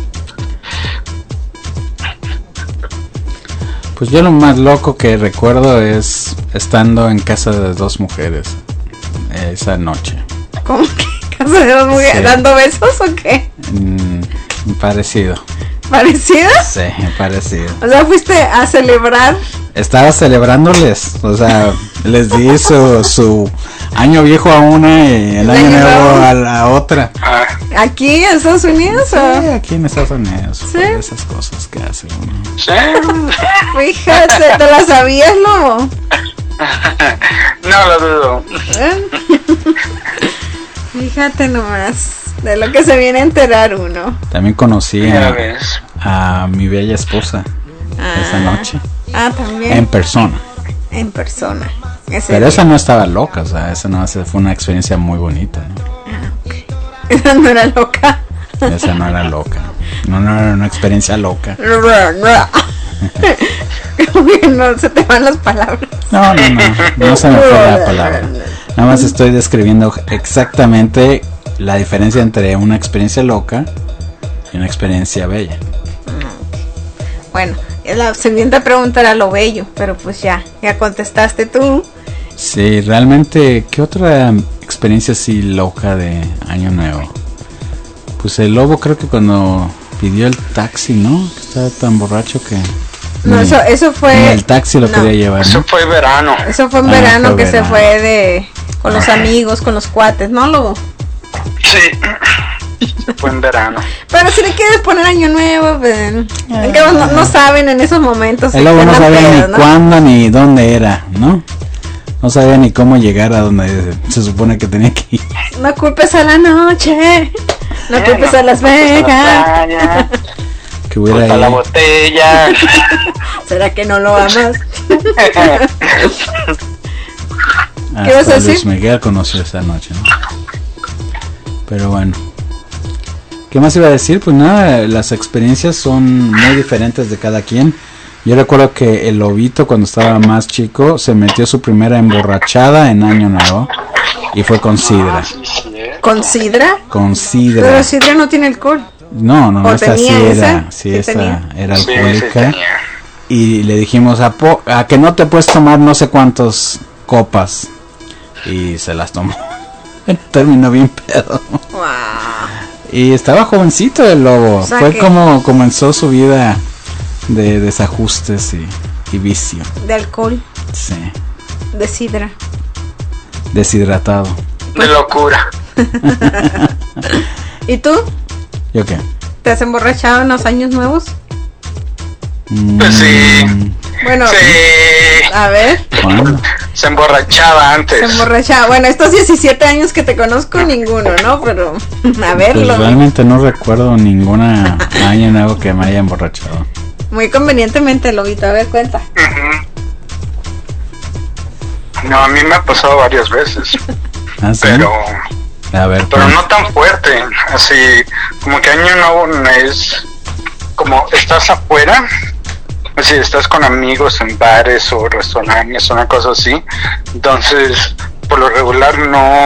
Pues yo lo más loco que recuerdo es estando en casa de dos mujeres esa noche. ¿Cómo que casa de dos mujeres? Sí. ¿Dando besos o qué? Mm, parecido. ¿Parecido? Sí, parecido. O sea, fuiste a celebrar. Estaba celebrándoles, o sea, les di su, su año viejo a una y el, el año, año nuevo a la otra. ¿Aquí en Estados Unidos? Sí, o? aquí en Estados Unidos. ¿Sí? Esas cosas que hace uno. ¿Sí? Fíjate, ¿te las sabías, Lobo? No lo dudo. ¿Eh? Fíjate nomás de lo que se viene a enterar uno. También conocí a, a mi bella esposa ah. esa noche. Ah, también. En persona. En persona. Ese Pero día. esa no estaba loca, o sea, esa no fue una experiencia muy bonita, ¿no? Ah, okay. Esa no era loca. Esa no era loca. No, no era una experiencia loca. Como que no se te van las palabras. No, no, no, no se me fue la palabra. Nada más estoy describiendo exactamente la diferencia entre una experiencia loca y una experiencia bella. Bueno, la siguiente pregunta era lo bello, pero pues ya, ya contestaste tú. Sí, realmente, ¿qué otra experiencia así loca de Año Nuevo? Pues el lobo creo que cuando pidió el taxi, ¿no? Que estaba tan borracho que... No, ni, eso, eso fue... ni el taxi lo no, quería llevar, ¿no? Eso fue verano. Eso fue en Ah, verano fue que verano. se fue de... con los amigos, con los cuates, ¿no, lobo? Sí, fue en verano. Pero si le quieres poner Año Nuevo, pues... es que no, no saben en esos momentos. El lobo si no andan sabía pedos, ni ¿no? cuándo ni dónde era, ¿no? No sabía ni cómo llegar a donde se supone que tenía que ir. No culpes a la noche, no Eh, culpes no, a Las no culpes a la Vegas. playa, Que hubiera culpa la ido. botella. ¿Será que no lo amas? Hasta ¿Qué vas a Luis decir? Miguel conoció esa noche, ¿no? Pero bueno. ¿Qué más iba a decir? Pues nada, las experiencias son muy diferentes de cada quien. Yo recuerdo que el lobito cuando estaba más chico se metió su primera emborrachada en Año Nuevo y fue con sidra. ¿Con sidra? Con sidra. Pero sidra no tiene alcohol. No, no, ¿O esta sí tenía era, esa? sí, ¿Sí esa tenía? era Sí, sí alcohólica. tenía. Y le dijimos a, po- a que no te puedes tomar no sé cuántas copas. Y se las tomó. Terminó bien pedo. Wow. Y estaba jovencito el lobo. O sea Fue que- como comenzó su vida de desajustes y, y vicio. De alcohol, Sí. de sidra. Deshidratado. De locura. ¿Y tú? ¿Yo qué? ¿Te has emborrachado en los años nuevos? Pues sí. Mm, Bueno, Sí. a ver, ¿cuándo? Se emborrachaba antes. se emborrachaba. Bueno, estos diecisiete años que te conozco, ninguno, ¿no? Pero, a ver, Pues lo- realmente no recuerdo ninguna año nuevo que me haya emborrachado. muy convenientemente, Lobito. A ver, cuenta. Ujú. No, a mí me ha pasado varias veces, ¿Ah, sí? pero A ver, pero pues, no tan fuerte. Así como que año nuevo es como estás afuera, así estás con amigos en bares o restaurantes, una cosa así. Entonces, por lo regular no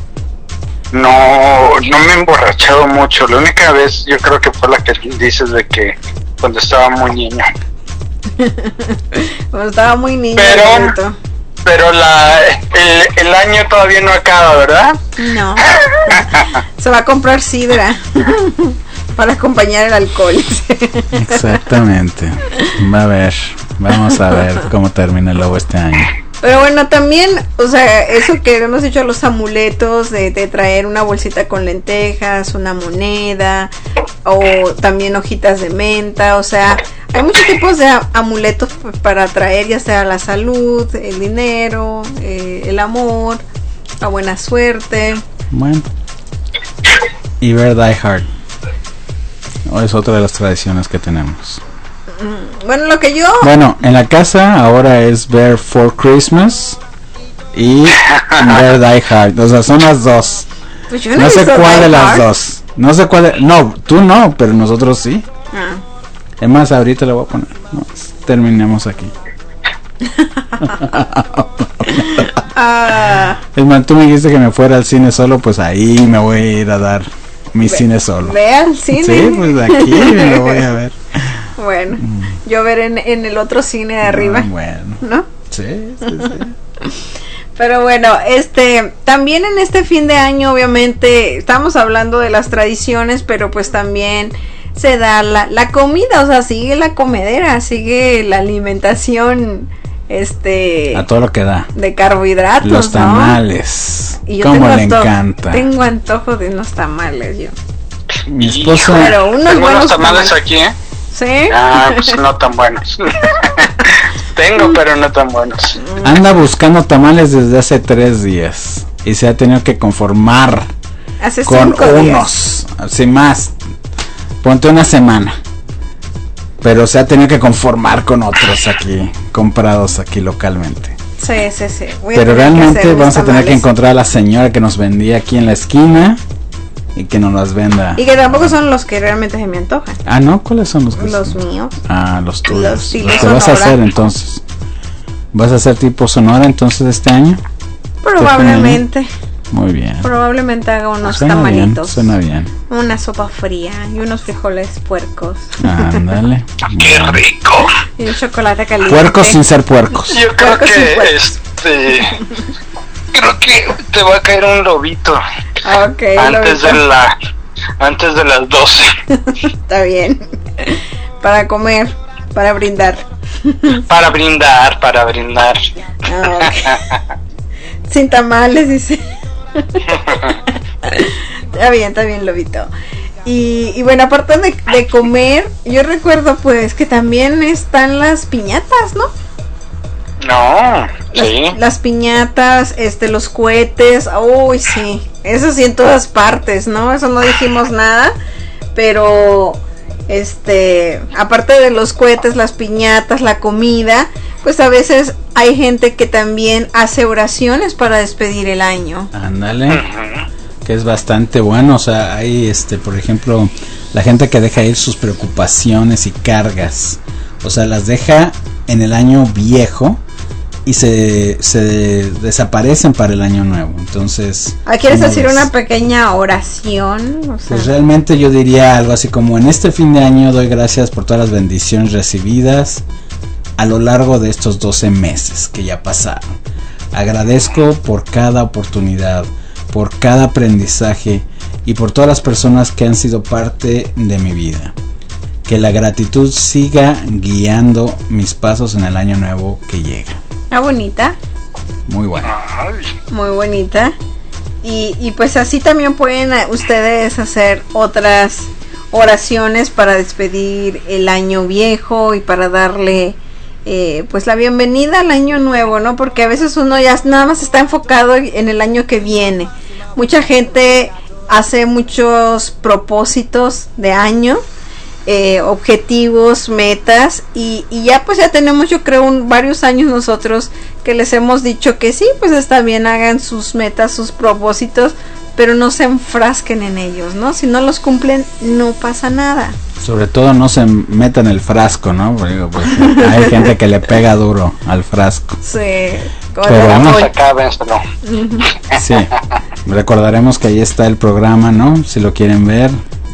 no no me he emborrachado mucho. La única vez yo creo que fue la que dices de que cuando estaba muy niño. Bueno, estaba muy niño. Pero- Lobito. Pero la el, el año todavía no acaba, ¿verdad? No. Se va a comprar sidra para acompañar el alcohol. exactamente. Va a ver, vamos a ver cómo termina el lobo este año. Pero bueno, también, o sea, eso que hemos dicho, los amuletos de, de traer una bolsita con lentejas, una moneda, o también hojitas de menta, o sea, hay muchos tipos de a- amuletos pues, para traer, ya sea la salud, el dinero, eh, el amor, la buena suerte. Bueno. Y ver Die Hard. O es otra de las tradiciones que tenemos. Bueno, lo que yo... Bueno, en la casa ahora es ver For Christmas y ver Die Hard. O sea, son las dos. Pues yo No he sé visto cuál Die de las Hard. dos. No sé cuál de... No, tú no, pero nosotros sí. Ah. Es más, ahorita le voy a poner. No, terminemos aquí. Ah, Es más, tú me dijiste que me fuera al cine solo, pues ahí me voy a ir a dar mi cine solo. ve al cine. Sí, pues aquí me lo voy a ver. Bueno, yo veré en, en el otro cine de arriba, Ah, bueno. ¿no? Sí, sí, sí. Pero bueno, este, también en este fin de año, obviamente, estamos hablando de las tradiciones, pero pues también se da la, la comida, o sea, sigue la comedera, sigue la alimentación, este, A todo lo que da. de carbohidratos, Los ¿no? tamales. Y yo Como tengo le antojo- encanta. Tengo antojo de unos tamales, yo. Mi esposa. Pero unos Tengo buenos unos tamales tamales. aquí, ¿eh? ¿Sí? Ah, pues no tan buenos. Tengo, pero no tan buenos. Anda buscando tamales desde hace tres días. Y se ha tenido que conformar Hace con cinco días. unos. Así más. Ponte una semana. Pero se ha tenido que conformar con otros aquí. Comprados aquí localmente. Sí, sí, sí. Voy a Pero tener que realmente hacer vamos a unos tener que tamales. encontrar a la señora que nos vendía aquí en la esquina. Y que nos las venda. Y que tampoco son los que realmente se me antojan. Ah, no, ¿cuáles son los que Los son? míos. Ah, los tuyos. Los Los chiles que vas a Sonora. hacer entonces. ¿Vas a hacer tipo Sonora entonces este año? Probablemente. Muy bien. Probablemente haga unos suena tamalitos. Bien, suena bien. Una sopa fría y unos frijoles puercos. Ándale. ¡Qué rico! Y un chocolate caliente. Puercos sin ser puercos. Yo creo Puercos sin que puercos. este creo que te va a caer un lobito. Ok, antes lobito. de la antes de las doce. Está bien. Para comer, para brindar. Para brindar, para brindar. Ah, ok. Sin tamales, dice. Está bien, está bien, lobito. Y, y bueno, aparte de, de comer, yo recuerdo pues que también están las piñatas, ¿no? No, sí. Las, las piñatas, este, los cohetes, uy, sí, eso sí en todas partes, ¿no? Eso no dijimos nada, pero, este, aparte de los cohetes, las piñatas, la comida, pues a veces hay gente que también hace oraciones para despedir el año. Ándale, que es bastante bueno, o sea, hay, este, por ejemplo, la gente que deja ir sus preocupaciones y cargas, o sea, las deja en el año viejo y se, se desaparecen para el año nuevo. Entonces, Ah, ¿quieres ¿cómo decir ves? una pequeña oración? O sea, Pues realmente yo diría algo así como: en este fin de año doy gracias por todas las bendiciones recibidas a lo largo de estos doce meses que ya pasaron. Agradezco por cada oportunidad, por cada aprendizaje y por todas las personas que han sido parte de mi vida. Que la gratitud siga guiando mis pasos en el año nuevo que llega. está bonita, Muy bueno. muy bonita. Y, y pues así también pueden eh, ustedes hacer otras oraciones para despedir el año viejo y para darle eh, pues la bienvenida al año nuevo, ¿no? Porque a veces uno ya nada más está enfocado en el año que viene. Mucha gente hace muchos propósitos de año, eh, objetivos, metas, y, y ya pues ya tenemos, yo creo, un, varios años nosotros que les hemos dicho que sí, pues está bien, hagan sus metas, sus propósitos, pero no se enfrasquen en ellos, ¿no? Si no los cumplen, no pasa nada. Sobre todo no se metan el frasco, ¿no? Porque, porque hay gente que le pega duro al frasco. Sí, Pero bueno, Acábenselo. sí, recordaremos que ahí está el programa, ¿no? Si lo quieren ver,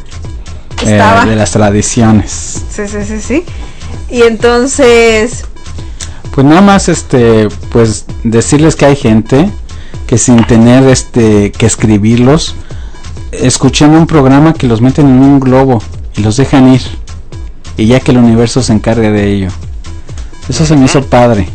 eh, Estaba. de las tradiciones. Sí, sí, sí, sí. Y entonces, Pues nada más, este, pues decirles que hay gente que sin tener, este, que escribirlos, escuchan un programa que los meten en un globo y los dejan ir, y ya que el universo se encargue de ello. Eso se me hizo padre.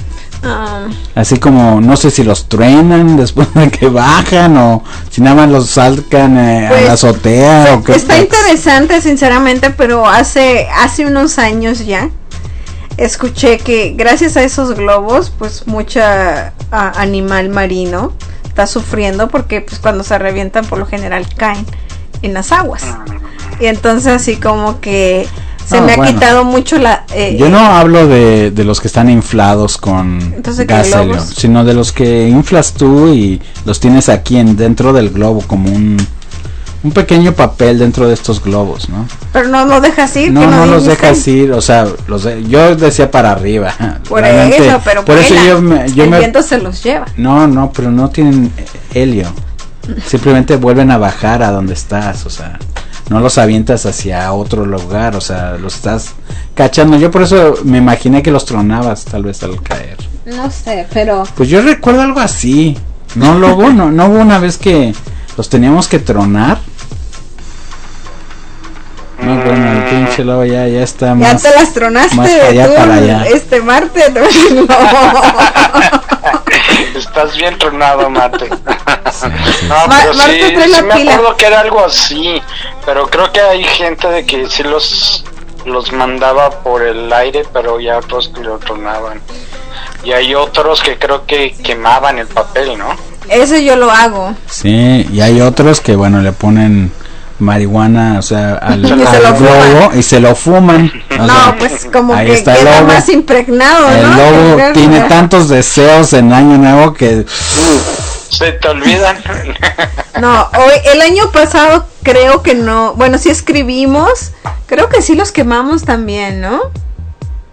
ah, Así como, no sé si los truenan después de que bajan, o si nada más los sacan eh, Pues, a la azotea, o qué. está interesante, sinceramente, pero hace hace unos años ya escuché que gracias a esos globos, pues mucha ah, animal marino está sufriendo, porque pues cuando se revientan por lo general caen en las aguas, y entonces así como que se Ah, me ha bueno. quitado mucho la eh, Yo no hablo de, de los que están inflados con Entonces, ¿qué gas globos? helio, sino de los que inflas tú y los tienes aquí en dentro del globo, como un un pequeño papel dentro de estos globos, ¿no? pero no lo dejas ir, No, que no los dijiste. dejas ir, o sea, los de- yo decía para arriba. Por Realmente, eso, pero por eso vuelan. yo me, yo el me viento se los lleva. no, no, pero no tienen helio. Simplemente vuelven a bajar a donde estás, o sea, no los avientas hacia otro lugar, o sea, los estás cachando. Yo por eso me imaginé que los tronabas tal vez al caer. No sé, pero Pues yo recuerdo algo así. No, luego, no, no hubo una vez que los teníamos que tronar. No, bueno, el pinche lobo ya, ya está ya más. te las tronaste más para allá, tú, para allá. este Marte. No. Estás bien tronado, Mate. No, Ma- pero Marte sí, trae la sí me pila. acuerdo que era algo así, pero creo que hay gente de que sí los los mandaba por el aire, pero ya otros que lo tronaban. Y hay otros que creo que quemaban el papel, ¿no? Eso yo lo hago. Sí, y hay otros que, bueno, le ponen marihuana, o sea, al, Y se al lo globo fuman. y se lo fuman. O No, sea, pues como ahí que está el queda lobo. más impregnado, El ¿no? lobo Que- tiene tantos deseos en Año Nuevo que Se te olvidan. No, hoy, el año pasado creo que no. Bueno, sí escribimos. Creo que sí los quemamos también, ¿no?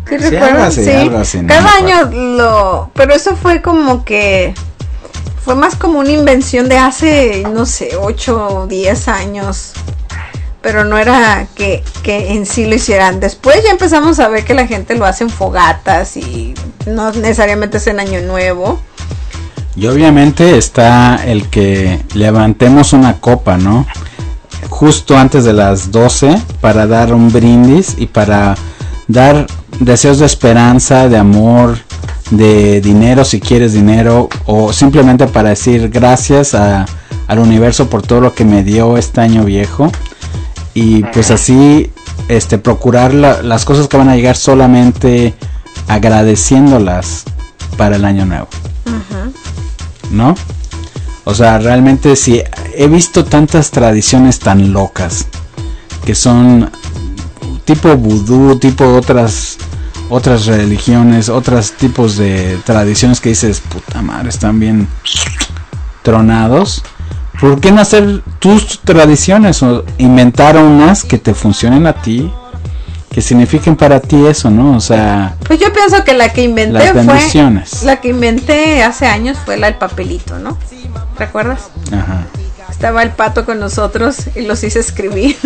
¿Sí, Sí, recuerdas? algo así, Sí. algo así, no Cada me año acuerdo. lo... Pero eso fue como que... Fue más como una invención de hace, no sé, ocho o diez años. Pero no era que, que en sí lo hicieran. Después ya empezamos a ver que la gente lo hace en fogatas y no necesariamente es en Año Nuevo. Y obviamente está el que levantemos una copa, ¿no? Justo antes de las doce para dar un brindis y para dar deseos de esperanza, de amor, de dinero si quieres dinero, o simplemente para decir gracias a, al universo por todo lo que me dio este año viejo. Y pues así este procurar la, las cosas que van a llegar solamente agradeciéndolas para el año nuevo. Ajá. ¿No? O sea, realmente sí, he visto tantas tradiciones tan locas que son tipo vudú, tipo otras otras religiones, otros tipos de tradiciones que dices, puta madre, están bien tronados. ¿Por qué no hacer tus tradiciones o inventar unas que te funcionen a ti, que signifiquen para ti eso, ¿no? O sea, Pues yo pienso que la que inventé las fue... bendiciones. La que inventé hace años fue la del papelito, ¿no? ¿Recuerdas? Ajá. Estaba el pato con nosotros y los hice escribir.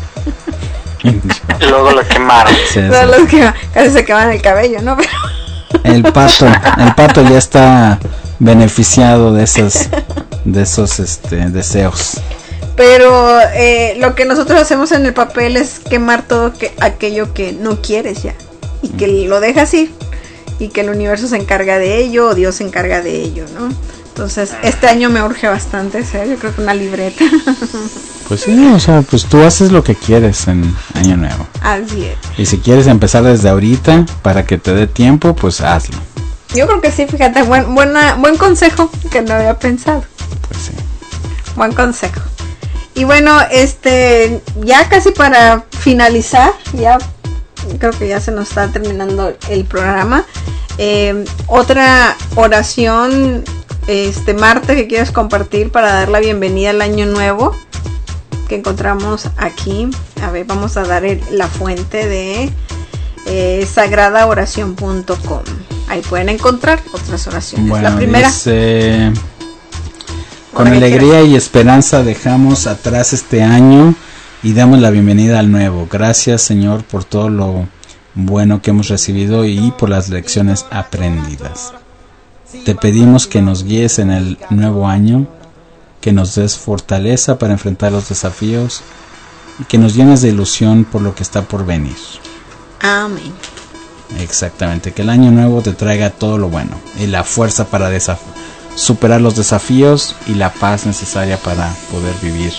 Y luego lo quemaron. Sí, Todos sí. los que casi se queman el cabello, ¿no? Pero El pato, el pato ya está beneficiado de esos, de esos este, deseos. Pero eh, lo que nosotros hacemos en el papel es quemar todo que, aquello que no quieres ya. Y que lo dejas ir. Y que el universo se encarga de ello o Dios se encarga de ello, ¿no? Entonces, este año me urge bastante, ¿sí? Yo creo que una libreta. Pues sí, o sea, pues tú haces lo que quieres en Año Nuevo. Así es. Y si quieres empezar desde ahorita para que te dé tiempo, pues hazlo. Yo creo que sí, fíjate, buen, buena, buen consejo que no había pensado. Pues sí. Buen consejo. Y bueno, este, ya casi para finalizar, ya creo que ya se nos está terminando el programa. Eh, otra oración, este, Marta, que quieres compartir para dar la bienvenida al año nuevo que encontramos aquí. A ver, vamos a dar el, la fuente de eh, sagrada oración punto com. Ahí pueden encontrar otras oraciones. Bueno, la primera. dice, con Ahora, ¿qué alegría y esperanza dejamos atrás este año y damos la bienvenida al nuevo. Gracias, Señor, por todo lo bueno que hemos recibido y por las lecciones aprendidas. Te pedimos que nos guíes en el nuevo año, que nos des fortaleza para enfrentar los desafíos y que nos llenes de ilusión por lo que está por venir. Amén. Exactamente, que el año nuevo te traiga todo lo bueno y la fuerza para desaf- superar los desafíos y la paz necesaria para poder vivir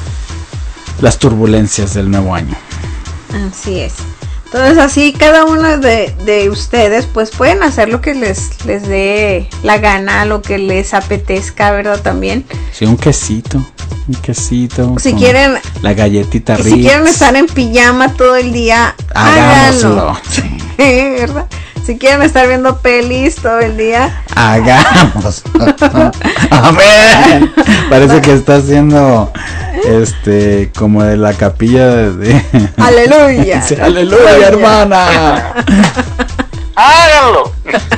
las turbulencias del nuevo año. Así es. Entonces así cada uno de, de ustedes pues pueden hacer lo que les, les dé la gana, lo que les apetezca, ¿verdad? También. Sí, un quesito, un quesito. Si con quieren, la galletita y Ritz. si quieren estar en pijama todo el día, Hagámoslo. háganlo. ¿Verdad? Si quieren estar viendo pelis todo el día, Hagamos. Amén. Parece que está haciendo este como de la capilla de, de... aleluya. Sí, aleluya, hermana. ¡Háganlo!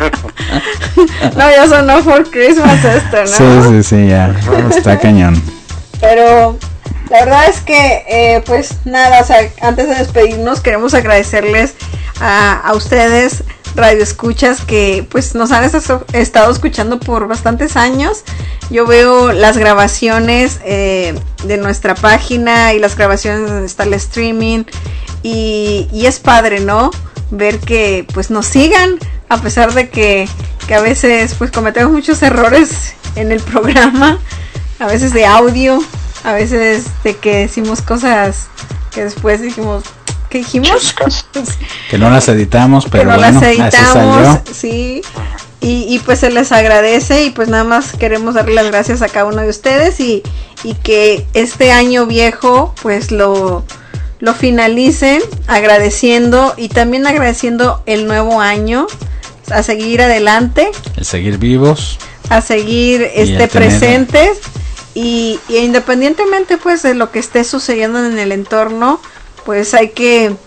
No, ya sonó for Christmas esto, ¿no? Sí, sí, sí, ya. Está cañón. Pero la verdad es que, eh, pues nada, o sea, antes de despedirnos queremos agradecerles a, a ustedes, radio escuchas, que pues nos han est- estado escuchando por bastantes años. Yo veo las grabaciones eh, de nuestra página y las grabaciones donde está el streaming y, y es padre, ¿no? Ver que pues nos sigan a pesar de que, que a veces pues cometemos muchos errores en el programa, a veces de audio, a veces de que decimos cosas que después dijimos, ¿qué dijimos? Que no las editamos, pero que no bueno, las así editamos, salió. sí. Y, y pues se les agradece y pues nada más queremos darle las gracias a cada uno de ustedes y, y que este año viejo pues lo, lo finalicen agradeciendo y también agradeciendo el nuevo año, a seguir adelante, El seguir vivos. a seguir Y este el tener- presentes y, y independientemente pues de lo que esté sucediendo en el entorno, pues hay que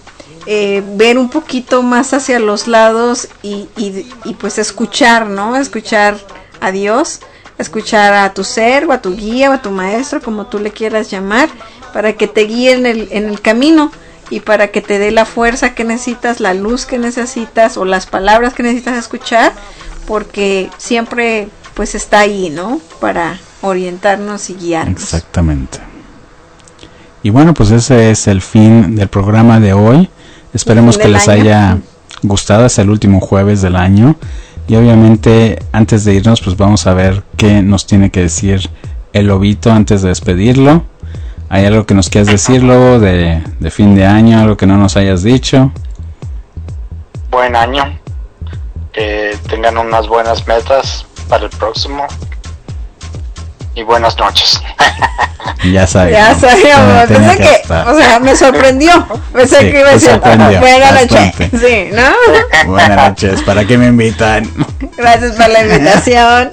eh, ver un poquito más hacia los lados y, y, y pues escuchar, ¿no? Escuchar a Dios, escuchar a tu ser o a tu guía o a tu maestro, como tú le quieras llamar, para que te guíe en el, en el camino y para que te dé la fuerza que necesitas, la luz que necesitas o las palabras que necesitas escuchar, porque siempre pues está ahí, ¿no? Para orientarnos y guiarnos. Exactamente. Y bueno, pues ese es el fin del programa de hoy. Esperemos que les año. haya gustado. Es el último jueves del año. Y obviamente antes de irnos pues vamos a ver qué nos tiene que decir el lobito antes de despedirlo. ¿Hay algo que nos quieras decirlo de, de fin de año? ¿Algo que no nos hayas dicho? Buen año. Que tengan unas buenas metas para el próximo. Y buenas noches. Ya sabemos. Ya sabíamos. Pensé que, que o sea, me sorprendió. Pensé sí, que iba a decir buena noche. Sí, ¿no? Buenas noches. ¿Para qué me invitan? Gracias por la invitación.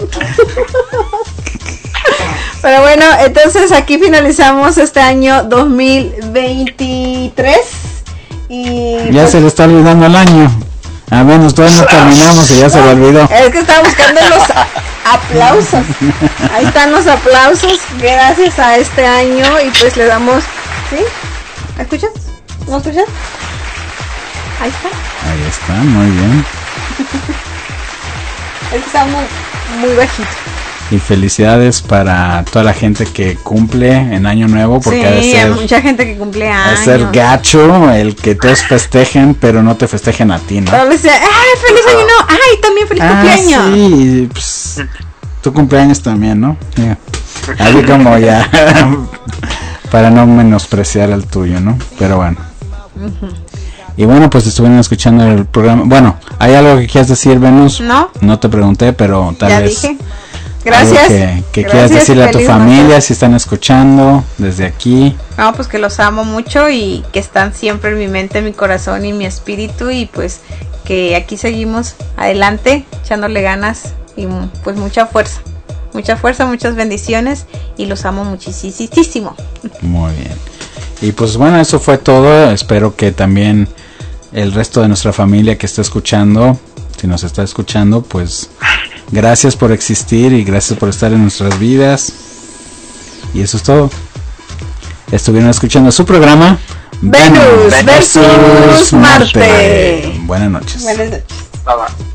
Pero bueno, entonces aquí finalizamos este año dos mil veintitrés y ya pues, se le está olvidando el año. A menos todavía no terminamos y ya se le olvidó. Es que estaba buscando los aplausos. Ahí están los aplausos. Gracias a este año y pues le damos, ¿sí? ¿Escuchas? ¿No escuchas? Ahí está. Ahí está, muy bien. Es que está muy, muy bajito. Y felicidades para toda la gente que cumple en Año Nuevo, porque sí, ha de ser, hay mucha gente que cumple años. Ha de ser gacho el que todos festejen, pero no te festejen a ti, ¿no? Todos dicen, ¡ay, feliz año nuevo! ¡Ay, también feliz ah, cumpleaños! Sí, pues, tu cumpleaños también, ¿no? Yeah. Así como ya, para no menospreciar el tuyo, ¿no? Pero bueno. Uh-huh. Y bueno, pues estuvieron escuchando el programa. Bueno, ¿hay algo que quieras decir, Venus? No. No te pregunté, pero tal ya vez... dije. Gracias. Que, que Gracias, quieras decirle a tu familia, noche. Si están escuchando desde aquí. No, pues que los amo mucho y que están siempre en mi mente, en mi corazón y mi espíritu. Y pues que aquí seguimos adelante, echándole ganas y pues mucha fuerza. Mucha fuerza, muchas bendiciones y los amo muchísimo. Muy bien. Y pues bueno, eso fue todo. Espero que también el resto de nuestra familia que está escuchando, si nos está escuchando, pues... Gracias por existir y gracias por estar en nuestras vidas. Y eso es todo. Estuvieron escuchando su programa Venus, Venus versus Marte. Buenas noches. Buenas noches. Bye bye.